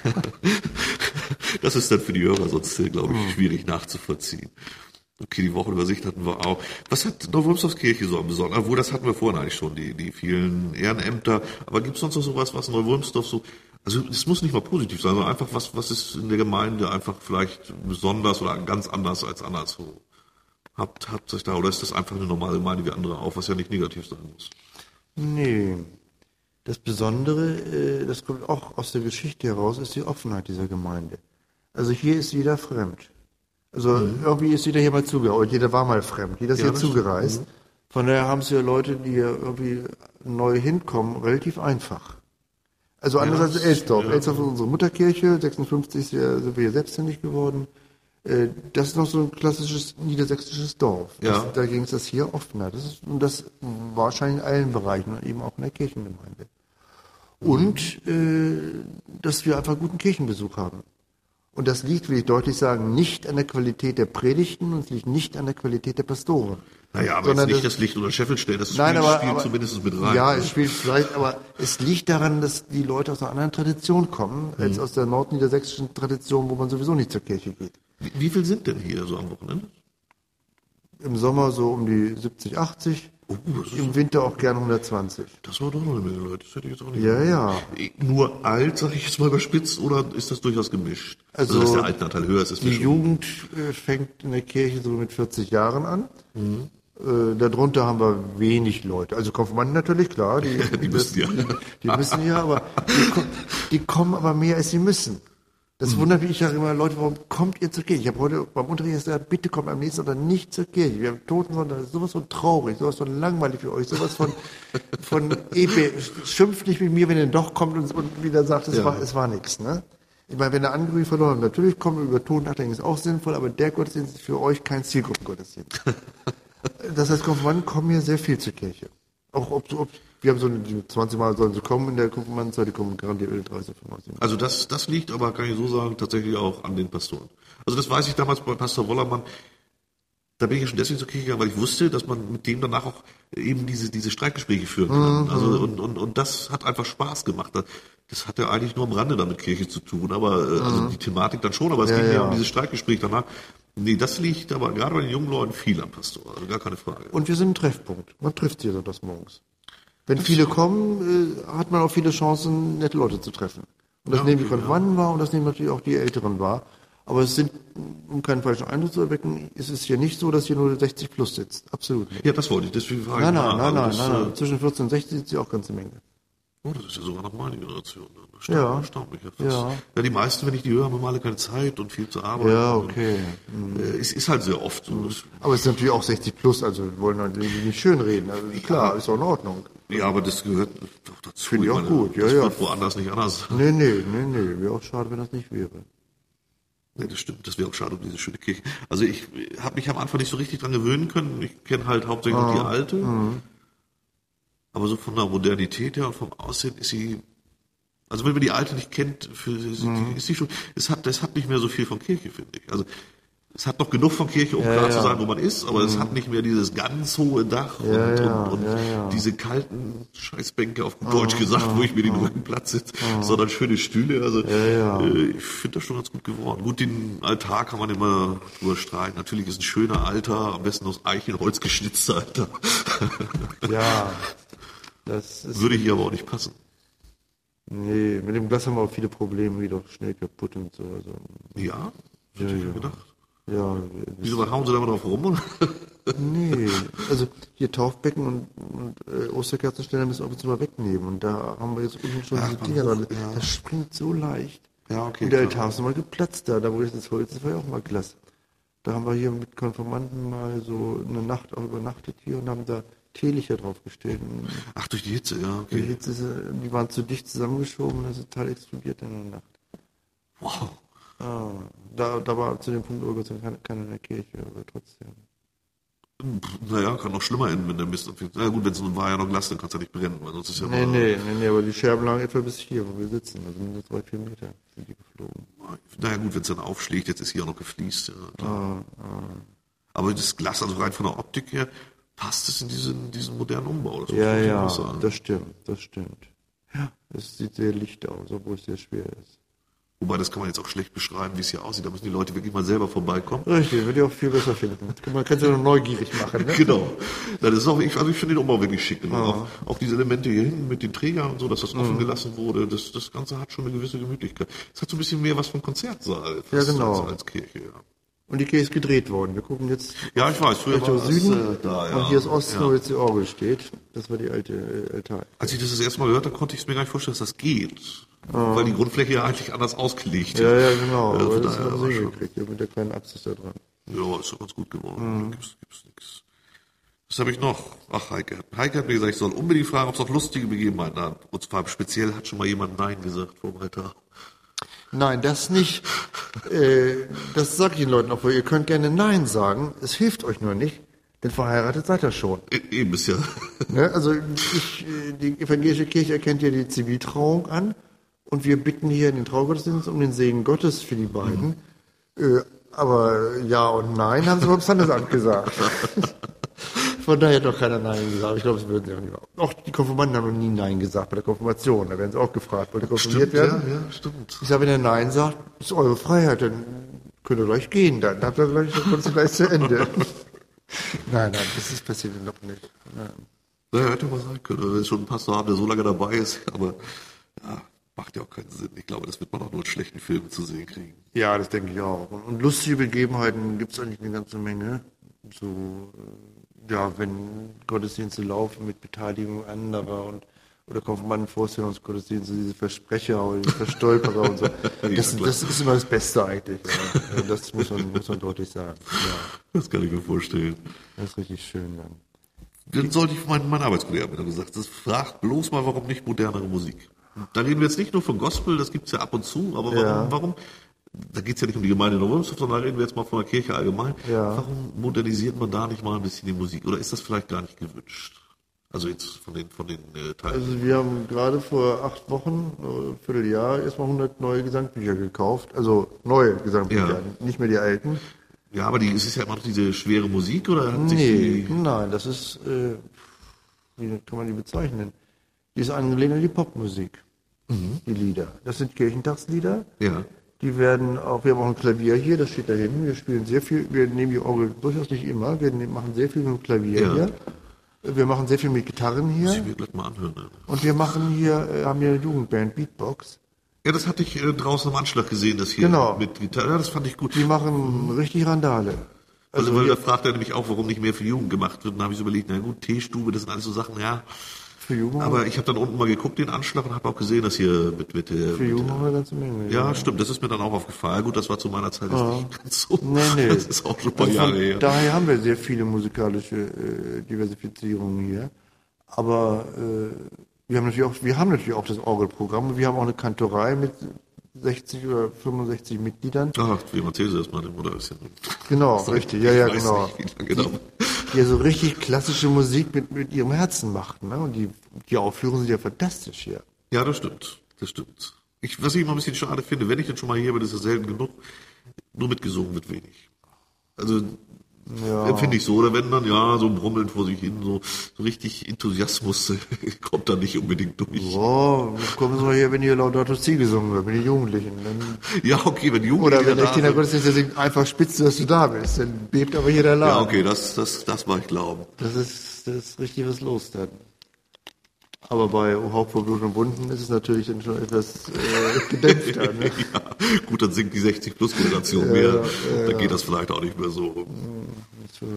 Das ist dann für die Hörer sonst, glaube ich, schwierig nachzuvollziehen. Okay, die Wochenübersicht hatten wir auch. Was hat Neuwulmsdorfskirche so am Besonderen? Obwohl, das hatten wir vorhin eigentlich schon, die, die vielen Ehrenämter. Aber gibt es sonst noch sowas, was Neuwulmsdorf so, also es muss nicht mal positiv sein, sondern einfach was, was ist in der Gemeinde einfach vielleicht besonders oder ganz anders als anderswo? Habt, habt euch da, oder ist das einfach eine normale Gemeinde wie andere auch, was ja nicht negativ sein muss? Nee. Das Besondere, das kommt auch aus der Geschichte heraus, ist die Offenheit dieser Gemeinde. Also hier ist jeder fremd. Also mhm. irgendwie ist jeder hier mal zugereist, jeder war mal fremd, jeder ist ja, hier zugereist. Mhm. Von daher haben sie ja Leute, die hier irgendwie neu hinkommen, relativ einfach. Also anders ja, als Elsdorf. Ja. Elsdorf ist unsere Mutterkirche, sechsundfünfzig sind wir hier selbstständig geworden. Das ist noch so ein klassisches niedersächsisches Dorf. Ja. Das, dagegen ist das hier offener. Das ist, und das wahrscheinlich in allen Bereichen und eben auch in der Kirchengemeinde. Und äh, dass wir einfach guten Kirchenbesuch haben. Und das liegt, will ich deutlich sagen, nicht an der Qualität der Predigten und es liegt nicht an der Qualität der Pastoren. Naja, aber jetzt nicht das, das Licht unter Scheffel stellen, das nein, spielt, aber, spielt aber, zumindest mit rein. Ja, es spielt vielleicht, aber es liegt daran, dass die Leute aus einer anderen Tradition kommen, mhm. als aus der nordniedersächsischen Tradition, wo man sowieso nicht zur Kirche geht. Wie, wie viel sind denn hier so am Wochenende? Im Sommer so um die siebzig, achtzig. Oh, im Winter auch gern hundertzwanzig. Das war doch noch eine Menge Leute, das hätte ich jetzt auch nicht Ja, ja. Nur alt, sag ich jetzt mal überspitzt, oder ist das durchaus gemischt? Also, also dass der Altenanteil höher ist, ist die Jugend äh, fängt in der Kirche so mit vierzig Jahren an. Mhm. Äh, darunter haben wir wenig Leute. Also Konfirmanden natürlich, klar. Die, die müssen ja. Die, die müssen ja, aber die, die kommen aber mehr, als sie müssen. Das mhm. wundert mich, ich sage immer, Leute, warum kommt ihr zur Kirche? Ich habe heute beim Unterricht gesagt, bitte kommt am nächsten Sonntag nicht zur Kirche. Wir haben Totensonntag, das ist sowas von traurig, sowas von langweilig für euch, sowas von, von Epe. Schimpft nicht mit mir, wenn ihr doch kommt und, und wieder sagt, es ja. war, es war nichts, ne? Ich meine, wenn der Angehörige verloren hat, natürlich kommen wir über Tod nachdenken, ist auch sinnvoll, aber der Gottesdienst ist für euch kein Zielgruppengottesdienst. Das heißt, Konfirmanden kommen hier sehr viel zur Kirche. Auch ob, ob wir haben so eine, zwanzig Mal sollen sie kommen in der Konfirmandenzeit, die kommen garantiert dreißig, fünfundneunzig Mal. Also das, das liegt aber, kann ich so sagen, tatsächlich auch an den Pastoren. Also das weiß ich damals bei Pastor Wollermann, da bin ich ja schon deswegen zur Kirche gegangen, weil ich wusste, dass man mit dem danach auch eben diese, diese Streitgespräche führen kann. Mhm. Also, und, und, und das hat einfach Spaß gemacht. Das hat ja eigentlich nur am Rande damit Kirche zu tun, aber, mhm. also die Thematik dann schon, aber es ja, ging ja um dieses Streitgespräch danach. Nee, das liegt aber gerade bei den jungen Leuten viel am Pastor, also gar keine Frage. Und wir sind ein Treffpunkt. Man trifft sich sonntags morgens. Wenn das viele kommen, äh, hat man auch viele Chancen, nette Leute zu treffen. Und das ja, nehmen die Konfirmanden ja. wahr und das nehmen natürlich auch die Älteren wahr. Aber es sind, um keinen falschen Eindruck zu erwecken, ist es hier nicht so, dass hier nur sechzig plus sitzt. Absolut nicht. Ja, das wollte ich, deswegen frage ich Nein, nein, nein, nein, das, nein, nein. Zwischen vierzehn und sechzig sitzt hier auch ganze Menge. Oh, das ist ja sogar noch meine Generation. Das ja. erstaunt mich etwas. Ja. ja, die meisten, wenn ich die höre, haben immer alle keine Zeit und viel zu arbeiten. Ja, okay. Und, äh, es ist halt sehr oft so. Mhm. Aber es ist natürlich auch sechzig plus, also wir wollen natürlich nicht schönreden. Also klar, ja. ist auch in Ordnung. Ja, aber das gehört doch dazu. Finde ich auch meine, gut, ja, das ja. wird woanders nicht anders. Nee, nee, nee, nee. Wäre auch schade, wenn das nicht wäre. Nee, das stimmt. Das wäre auch schade um diese schöne Kirche. Also ich habe mich am Anfang nicht so richtig dran gewöhnen können. Ich kenne halt hauptsächlich ah. die alte. Mhm. Aber so von der Modernität her und vom Aussehen ist sie, also wenn man die alte nicht kennt, für, mhm. ist sie schon, es hat, das hat nicht mehr so viel von Kirche, finde ich. Also Es hat noch genug von Kirche, um Ja, klar ja. zu sagen, wo man ist, aber es hat nicht mehr dieses ganz hohe Dach und, Ja, ja, und, und ja, ja. diese kalten Scheißbänke auf gut Deutsch gesagt, wo ich mir den Rücken platt sitze, sondern schöne Stühle. Also ja. äh, ich finde das schon ganz gut geworden. Gut, den Altar kann man immer drüber streiten. Natürlich ist ein schöner Altar, am besten aus Eichenholz geschnitzter Altar. Ja, das ist... Würde hier aber auch nicht passen. Nee, mit dem Glas haben wir auch viele Probleme, geht auch schnell kaputt und so. Also, Ja? ja, Hätte ich ja. mir gedacht. Ja, Wieso hauen sie da mal drauf rum? Oder? nee, also hier Taufbecken und, und äh, Osterkerzenständer müssen wir ab und zu mal wegnehmen. Und da haben wir jetzt unten schon Ach, diese Dinger man, dran. ja. Das springt so leicht. Ja, okay. Und der klar. Altar ist mal geplatzt da, da wo jetzt das Holz ist, war ja auch mal Glas. Da haben wir hier mit Konformanten mal so eine Nacht auch übernachtet hier und haben da Teelichter draufgestellt. Und Ach, durch die Hitze, ja, die, okay. Hitze ist, äh, die waren zu dicht zusammengeschoben und das ist total explodiert in der Nacht. Wow. Ah, da, da war zu dem Punkt, oh Gott sei Dank, keine, keine in der Kirche, aber trotzdem. Naja, kann noch schlimmer enden, wenn der Mist anfängt. Na gut, wenn es nun war ja noch Glas, dann kann es ja nicht brennen, weil sonst ist ja Nee, mal, nee, nee, nee, aber die Scherben lagen etwa bis hier, wo wir sitzen. Also mindestens drei, vier Meter sind die geflogen. Naja gut, wenn es dann aufschlägt, jetzt ist hier auch noch gefliest. Ja, klar. Ah, ah. Aber das Glas, also rein von der Optik her, passt es in diesen, diesen modernen Umbau. Das muss Ja, man wirklich ja, auch sagen. das stimmt, das stimmt. Ja, es sieht sehr licht aus, obwohl es sehr schwer ist. Wobei, das kann man jetzt auch schlecht beschreiben, wie es hier aussieht. Da müssen die Leute wirklich mal selber vorbeikommen. Richtig, würde ich auch viel besser finden. Man kann es ja nur neugierig machen, ne? Genau. Das ist auch, ich, also ich finde den Umbau wirklich schick. Genau. Auch, auch diese Elemente hier hinten mit den Trägern und so, dass das offen gelassen wurde, das, das Ganze hat schon eine gewisse Gemütlichkeit. Es hat so ein bisschen mehr was vom Konzertsaal fast Ja, genau. als, als Kirche. Ja. Und die Kirche ist gedreht worden. Wir gucken jetzt Ja, ich weiß, früher Richtung war das, Süden äh, da, ja. und hier ist Osten, Ja. wo jetzt die Orgel steht. Das war die alte äh, Altar. Als ich das das erste Mal gehört habe, konnte ich es mir gar nicht vorstellen, dass das geht. Weil die Grundfläche ja eigentlich anders ausgelegt Ja, ja, genau. Also aber von das daher haben war wir schon- hingekriegt, hier mit der kleinen Apsis da dran. Ja, ist doch ganz gut geworden. Da gibt's, gibt's nix. Was habe ich noch? Ach, Heike. Heike hat mir gesagt, ich soll unbedingt fragen, ob es noch lustige Begebenheiten hat. Und zwar speziell hat schon mal jemand Nein gesagt vor dem Altar. Nein, das nicht. äh, das sage ich den Leuten auch, weil ihr könnt gerne Nein sagen. Es hilft euch nur nicht, denn verheiratet seid ihr schon. E- Eben ist ja. Ne? Also ich, äh, die evangelische Kirche erkennt ja die Ziviltrauung an und wir bitten hier in den Traugottesdienst um den Segen Gottes für die beiden. Äh, aber ja und nein haben sie beim Standesamt gesagt. Von daher hat doch keiner Nein gesagt. Ich glaube, es würden sie auch nicht machen. Auch die Konfirmanden haben noch nie Nein gesagt bei der Konfirmation. Da werden sie auch gefragt, wollt ihr konfirmiert Stimmt, ja, werden? ja, stimmt. Ich sage, wenn er Nein sagt, ist eure Freiheit, dann könnt ihr gleich gehen. Dann habt ihr gleich, dann kommt es gleich zu Ende. Nein, nein, das ist passiert noch nicht. Nein. Naja, hätte mal sein können. Wenn es schon ein Pastor haben, der so lange dabei ist. Aber ja, macht ja auch keinen Sinn. Ich glaube, das wird man auch nur in schlechten Filmen zu sehen kriegen. Ja, das denke ich auch. Und, und lustige Begebenheiten gibt es eigentlich eine ganze Menge. So, äh, ja, wenn Gottesdienste laufen mit Beteiligung anderer und oder Konfirmandenvorstellungsgottesdienste, diese Versprecher oder die Verstolperer und so. Das, das ist immer das Beste eigentlich. Ja. Das muss man, muss man deutlich sagen. Ja, Das kann ich mir vorstellen. das ist richtig schön dann. Dann sollte ich meinen mein Arbeitskollegen wieder gesagt, das fragt bloß mal, warum nicht modernere Musik. Da reden wir jetzt nicht nur von Gospel, das gibt's ja ab und zu, aber warum, Ja. warum da geht's ja nicht um die Gemeinde in Wolfsburg, sondern da reden wir jetzt mal von der Kirche allgemein. Ja. Warum modernisiert man da nicht mal ein bisschen die Musik? Oder ist das vielleicht gar nicht gewünscht? Also jetzt von den, von den äh, Teilen. Also wir haben gerade vor acht Wochen, äh, Vierteljahr, erstmal hundert neue Gesangbücher gekauft. Also neue Gesangbücher, Ja. nicht mehr die alten. Ja, aber die, ist es ja immer noch diese schwere Musik, oder hat sich Nee, die... nein, das ist, äh, wie kann man die bezeichnen? Die ist angelehnt an die Popmusik, die Lieder. Das sind Kirchentagslieder. Ja. Die werden auch, wir haben auch ein Klavier hier, das steht da hinten. Wir spielen sehr viel, wir nehmen die Orgel durchaus nicht immer, wir nehmen, machen sehr viel mit dem Klavier Ja. hier. Wir machen sehr viel mit Gitarren Muss ich hier. mir gleich mal anhören. Ne? Und wir machen hier, äh, haben hier eine Jugendband, Beatbox. Ja, das hatte ich äh, draußen am Anschlag gesehen, das hier Genau. mit Gitarre. Ja, das fand ich gut. Die machen richtig Randale. Also, Also weil hier- da fragt er nämlich auch, warum nicht mehr für Jugend gemacht wird. Und da habe ich so überlegt, na gut, Teestube, das sind alles so Sachen, ja. Für Jugend, Aber ich habe dann unten mal geguckt, den Anschlag, und habe auch gesehen, dass hier mit, mit, äh, für mit Jugend haben wir eine ganze Menge. ja, stimmt, das ist mir dann auch aufgefallen. Gut, das war zu meiner Zeit jetzt nicht ganz so. Nee, nee. Das ist auch schon ein paar Also von Jahre her. Daher haben wir sehr viele musikalische äh, Diversifizierungen hier. Aber äh, wir haben natürlich auch, wir haben natürlich auch das Orgelprogramm und wir haben auch eine Kantorei mit sechzig oder fünfundsechzig Mitgliedern. Ach, wie erzählst du das mal, oder ist ja Genau, richtig, ja, ja, ich weiß genau. nicht, wie lange da- Die ja so richtig klassische Musik mit, mit ihrem Herzen machten. Ne? Und die, die Aufführungen sind ja fantastisch hier. Ja, das stimmt. Das stimmt. Ich, was ich immer ein bisschen schade finde, wenn ich denn schon mal hier bin, ist es selten genug. Nur mitgesungen wird wenig. Also Ja. empfinde ich so, oder wenn dann ja so brummeln vor sich hin, so, so richtig Enthusiasmus kommt da nicht unbedingt durch. Ja, das kommen so hier, wenn hier Laudato Si gesungen wird, mit den Jugendlichen. Dann, Ja, okay, wenn die Jugendlichen oder wenn der da sind. Kindergottesdienst singt, einfach spitze, dass du da bist, dann bebt aber hier der Laden. Ja, okay, das, das, das mag ich glauben. Das ist, das ist richtig was los dann. Aber bei O Haupt vor Blut und Wunden ist es natürlich dann schon etwas äh, gedämpfter. Ne? Ja, gut, dann singt die sechzig-Plus-Generation Ja, mehr. ja, Da ja. geht das vielleicht auch nicht mehr so. So,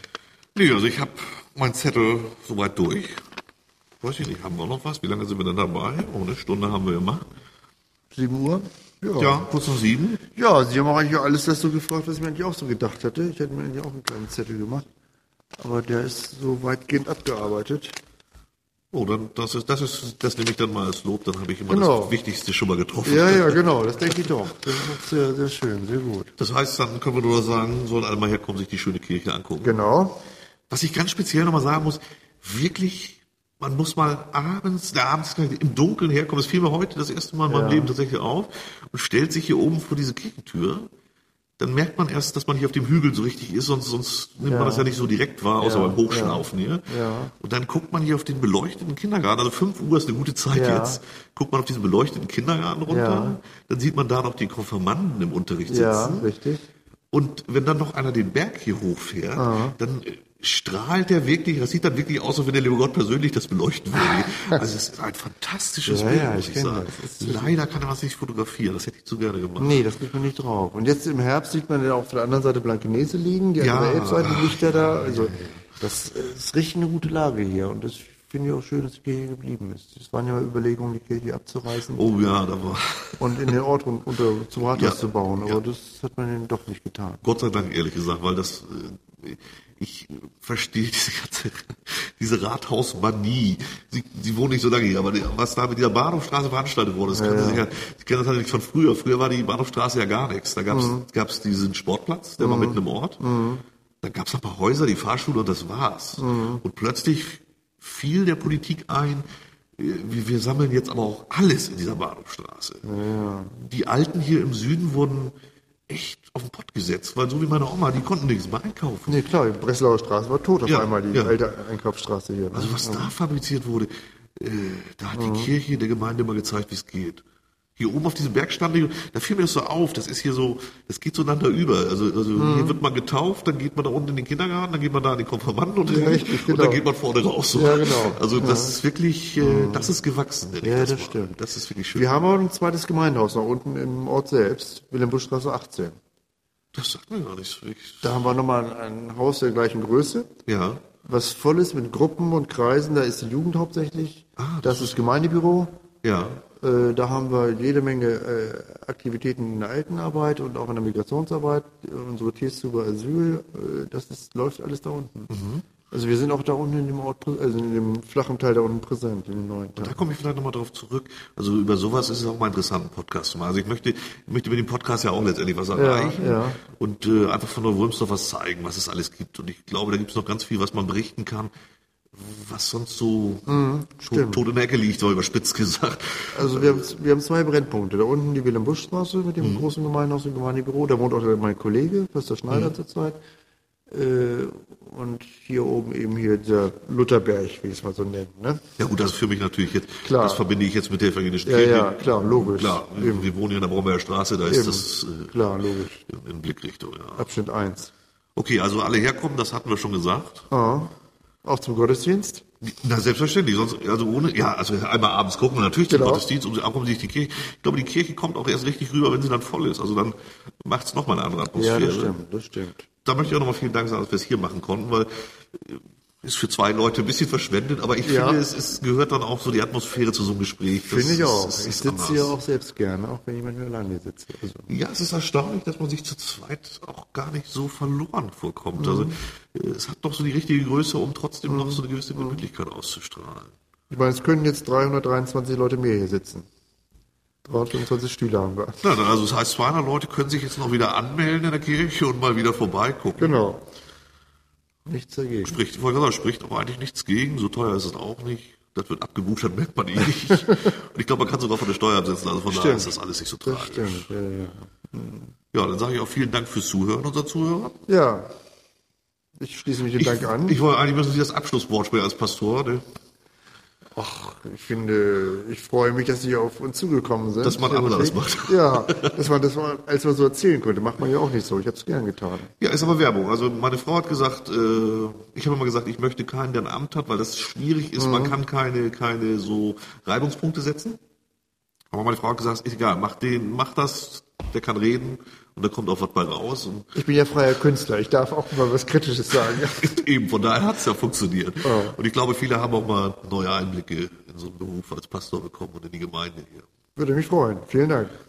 Nee, also ich habe meinen Zettel soweit durch. Weiß ich nicht, haben wir noch was? Wie lange sind wir denn dabei? Oh, eine Stunde haben wir gemacht. sieben Uhr? Ja, kurz nach sieben. Ja, Sie haben auch eigentlich alles das so gefragt, was ich mir eigentlich auch so gedacht hatte. Ich hätte mir eigentlich auch einen kleinen Zettel gemacht. Aber der ist so weitgehend abgearbeitet. Oh, dann, das ist, das ist, das nehme ich dann mal als Lob, dann habe ich immer Genau. das Wichtigste schon mal getroffen. Ja, ja, genau, das denke ich doch. Das ist auch sehr, sehr schön, sehr gut. Das heißt, dann können wir nur sagen, sollen alle mal herkommen, sich die schöne Kirche angucken. Genau. Was ich ganz speziell nochmal sagen muss, wirklich, man muss mal abends, der abends im Dunkeln herkommen, das fiel mir heute das erste Mal in meinem Ja. Leben tatsächlich auf, und stellt sich hier oben vor diese Kirchentür, dann merkt man erst, dass man hier auf dem Hügel so richtig ist, sonst, sonst nimmt Ja. man das ja nicht so direkt wahr, außer Ja, beim Hochschlaufen hier. Ja. Und dann guckt man hier auf den beleuchteten Kindergarten, also fünf Uhr ist eine gute Zeit Ja. jetzt, guckt man auf diesen beleuchteten Kindergarten runter, Ja. dann sieht man da noch die Konfirmanden im Unterricht sitzen. Ja, richtig. Und wenn dann noch einer den Berg hier hochfährt, dann äh, strahlt der wirklich, das sieht dann wirklich aus, als wenn der liebe Gott persönlich das beleuchten würde. Also es ist ein fantastisches Ja, Bild, ja, muss ich ich kenn sagen. das. Es ist- Leider kann er was nicht fotografieren, das hätte ich zu gerne gemacht. Nee, das kriegt man nicht drauf. Und jetzt im Herbst sieht man ja auf der anderen Seite Blankenese liegen, die Ja. andere Elbseite, die Lichter da. Also das ist richtig eine gute Lage hier. Und das finde ich auch schön, dass die Kirche geblieben ist. Es waren ja mal Überlegungen, die Kirche abzureißen Oh ja, da war und in den Ort rund- unter zum Rathaus Ja. zu bauen. Aber Ja. das hat man ihnen doch nicht getan. Gott sei Dank, ehrlich gesagt, weil das, äh, ich verstehe diese ganze, diese Rathausmanie. Sie, Sie wohnen nicht so lange hier, aber die- was da mit dieser Bahnhofstraße veranstaltet wurde, das können Sie sich ja, Sie kennen das halt nicht von früher. Früher war die Bahnhofstraße ja gar nichts. Da gab's, Mhm. gab's diesen Sportplatz, der war mitten im Ort. Dann gab's ein paar Häuser, die Fahrschule und das war's. Mhm. Und plötzlich fiel der Politik ein, äh, wir, wir sammeln jetzt aber auch alles in dieser Bahnhofstraße. Die Alten hier im Süden wurden echt auf den Pott gesetzt, weil so wie meine Oma, die konnten nichts mehr einkaufen. Nee, klar, die Breslauer Straße war tot auf Ja, einmal, die ja. alte Einkaufsstraße hier. Ne? Also was da fabriziert wurde, äh, da hat die Kirche der Gemeinde mal gezeigt, wie es geht. Hier oben auf diesem Berg stand ich, da fiel mir das so auf, das ist hier so, das geht so einander über. Also, also hier wird man getauft, dann geht man da unten in den Kindergarten, dann geht man da in den Konfirmanden und, Ja, richtig, und genau. dann geht man vorne raus. So. Ja, genau. Also das ist wirklich, äh, das ist gewachsen. nenn ich Ja, das mal. stimmt. Das ist wirklich schön. Wir haben auch ein zweites Gemeindehaus nach unten im Ort selbst, Wilhelmbuschstraße achtzehn. Das sagt mir gar nichts. Ich, Da haben wir nochmal ein Haus der gleichen Größe, ja. was voll ist mit Gruppen und Kreisen. Da ist die Jugend hauptsächlich. Ah, das ist Gemeindebüro. Ja. Äh, da haben wir jede Menge äh, Aktivitäten in der Altenarbeit und auch in der Migrationsarbeit. Äh, unsere Tests über Asyl, äh, das ist, läuft alles da unten. Mhm. Also wir sind auch da unten in dem Ort, prä- also in dem flachen Teil da unten präsent, in dem neuen Da Teil. komme ich vielleicht nochmal drauf zurück. Also über sowas ist es auch mal interessant, einen Podcast zu machen. Also ich möchte, ich möchte mit dem Podcast ja auch letztendlich was erreichen ja. und äh, einfach von Neu-Wulmsdorf was zeigen, was es alles gibt. Und ich glaube, da gibt es noch ganz viel, was man berichten kann, was sonst so tot, tot in der Ecke liegt, so überspitzt gesagt. Also wir haben, wir haben zwei Brennpunkte. Da unten die Wilhelm-Busch-Straße mit dem großen Gemeindehaus und Gemeindebüro. Da wohnt auch mein Kollege, Pastor Schneider zurzeit. Äh, und hier oben eben hier der Lutherberg, wie ich es mal so nenne. Ne? Ja gut, das ist für mich natürlich jetzt, Klar. das verbinde ich jetzt mit der evangelischen Ja, Kirche. ja, klar, logisch. Klar, wir, Eben. wir wohnen hier in der Brombeer Straße, da ist Eben. das äh, Klar, logisch. in, in Blickrichtung. Ja. Abschnitt eins. Okay, also alle herkommen, das hatten wir schon gesagt. Ah, auch zum Gottesdienst? Na, selbstverständlich. Sonst, also ohne, ja, also einmal abends gucken wir natürlich zum Genau. Gottesdienst und auch um sich die Kirche. Ich glaube, die Kirche kommt auch erst richtig rüber, wenn sie dann voll ist. Also dann macht es nochmal eine andere Atmosphäre. Ja, das stimmt, das stimmt. Da möchte ich auch nochmal vielen Dank sagen, dass wir es hier machen konnten, weil äh, ist für zwei Leute ein bisschen verschwendet, aber ich Ja. finde, es, es gehört dann auch so die Atmosphäre zu so einem Gespräch. Das Finde ich ist- auch. es Ich ist sitze anders. hier auch selbst gerne, auch wenn ich manchmal alleine sitze. Also, Ja, es ist erstaunlich, dass man sich zu zweit auch gar nicht so verloren vorkommt. Also äh, es hat doch so die richtige Größe, um trotzdem noch so eine gewisse Gemütlichkeit auszustrahlen. ich meine, es können jetzt dreihundertdreiundzwanzig Leute mehr hier sitzen. dreihundertfünfundzwanzig Stühle haben wir. Ja, also das heißt, zweihundert Leute können sich jetzt noch wieder anmelden in der Kirche und mal wieder vorbeigucken. Genau. Nichts dagegen. Spricht, ich wollte sagen, spricht aber eigentlich nichts gegen. So teuer ist es auch nicht. Das wird abgebucht, das merkt man eh nicht. Und ich glaube, man kann sogar von der Steuer absetzen. Also von daher ist das alles nicht so Das tragisch. stimmt, ja, ja. Ja, dann sage ich auch vielen Dank fürs Zuhören, unser Zuhörer. Ja, ich schließe mich dem Dank an. Ich wollte eigentlich müssen Sie das Abschlusswort sprechen als Pastor. Ne? Ach, ich finde, ich freue mich, dass Sie auf uns zugekommen sind. Dass man anderes macht. Ja, dass man das mal, als man so erzählen konnte, macht man ja auch nicht so. Ich habe es gern getan. Ja, ist aber Werbung. Also meine Frau hat gesagt, äh, ich habe immer gesagt, ich möchte keinen, der ein Amt hat, weil das schwierig ist. Mhm. Man kann keine, keine so Reibungspunkte setzen. Aber meine Frau hat gesagt, ist egal, mach den, mach das, der kann reden und da kommt auch was bei raus. Und ich bin ja freier Künstler, ich darf auch mal was Kritisches sagen. Eben, von daher hat es ja funktioniert. Oh. Und ich glaube, viele haben auch mal neue Einblicke in so einen Beruf als Pastor bekommen und in die Gemeinde hier. Würde mich freuen. Vielen Dank.